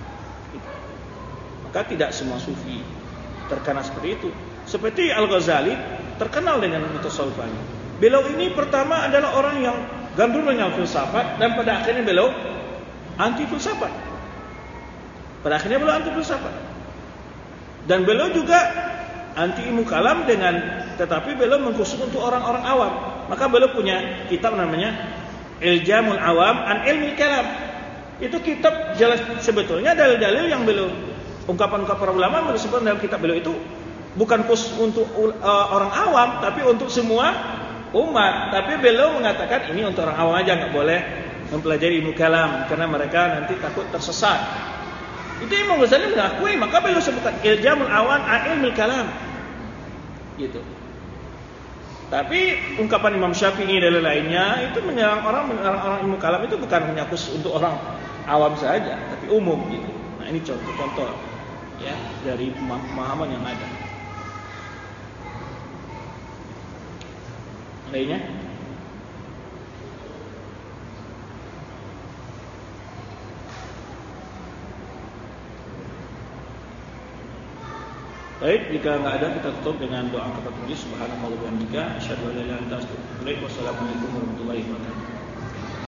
Maka tidak semua sufi terkena seperti itu. Seperti Al-Ghazali terkenal dengan mutasawwifannya. Beliau ini pertama adalah orang yang gandrung dengan filsafat dan pada akhirnya beliau anti filsafat. Pada akhirnya beliau anti filsafat. Dan beliau juga anti ilmu kalam dengan tetapi beliau mengkhusus untuk orang-orang awam. Maka beliau punya kitab namanya Iljamul Awam an Ilmi Kalam. Itu kitab jelas sebetulnya dalil-dalil yang beliau ungkapan-ungkapan para ulama beliau sebut dalam kitab beliau itu bukan khusus untuk uh, orang awam tapi untuk semua umat. Tapi beliau mengatakan ini untuk orang awam aja, enggak boleh mempelajari ilmu kalam karena mereka nanti takut tersesat. Itu Imam Ghazali mengakui, maka beliau sebutkan Iljamul Awam an Ilmi Kalam. Gitu. Tapi ungkapan Imam Syafi'i dan lainnya itu menyerang orang orang ilmu kalam itu bukan hanya khusus untuk orang awam saja, tapi umum gitu. Nah, ini contoh-contoh ya dari pemahaman yang ada. Lainnya? Baik, jika enggak ada kita tutup dengan doa kafaratul majlis. Subhanallah wa bihamdika asyhadu an la ilaha illa anta astaghfiruka wa atubu ilaik. Wassalamualaikum warahmatullahi wabarakatuh.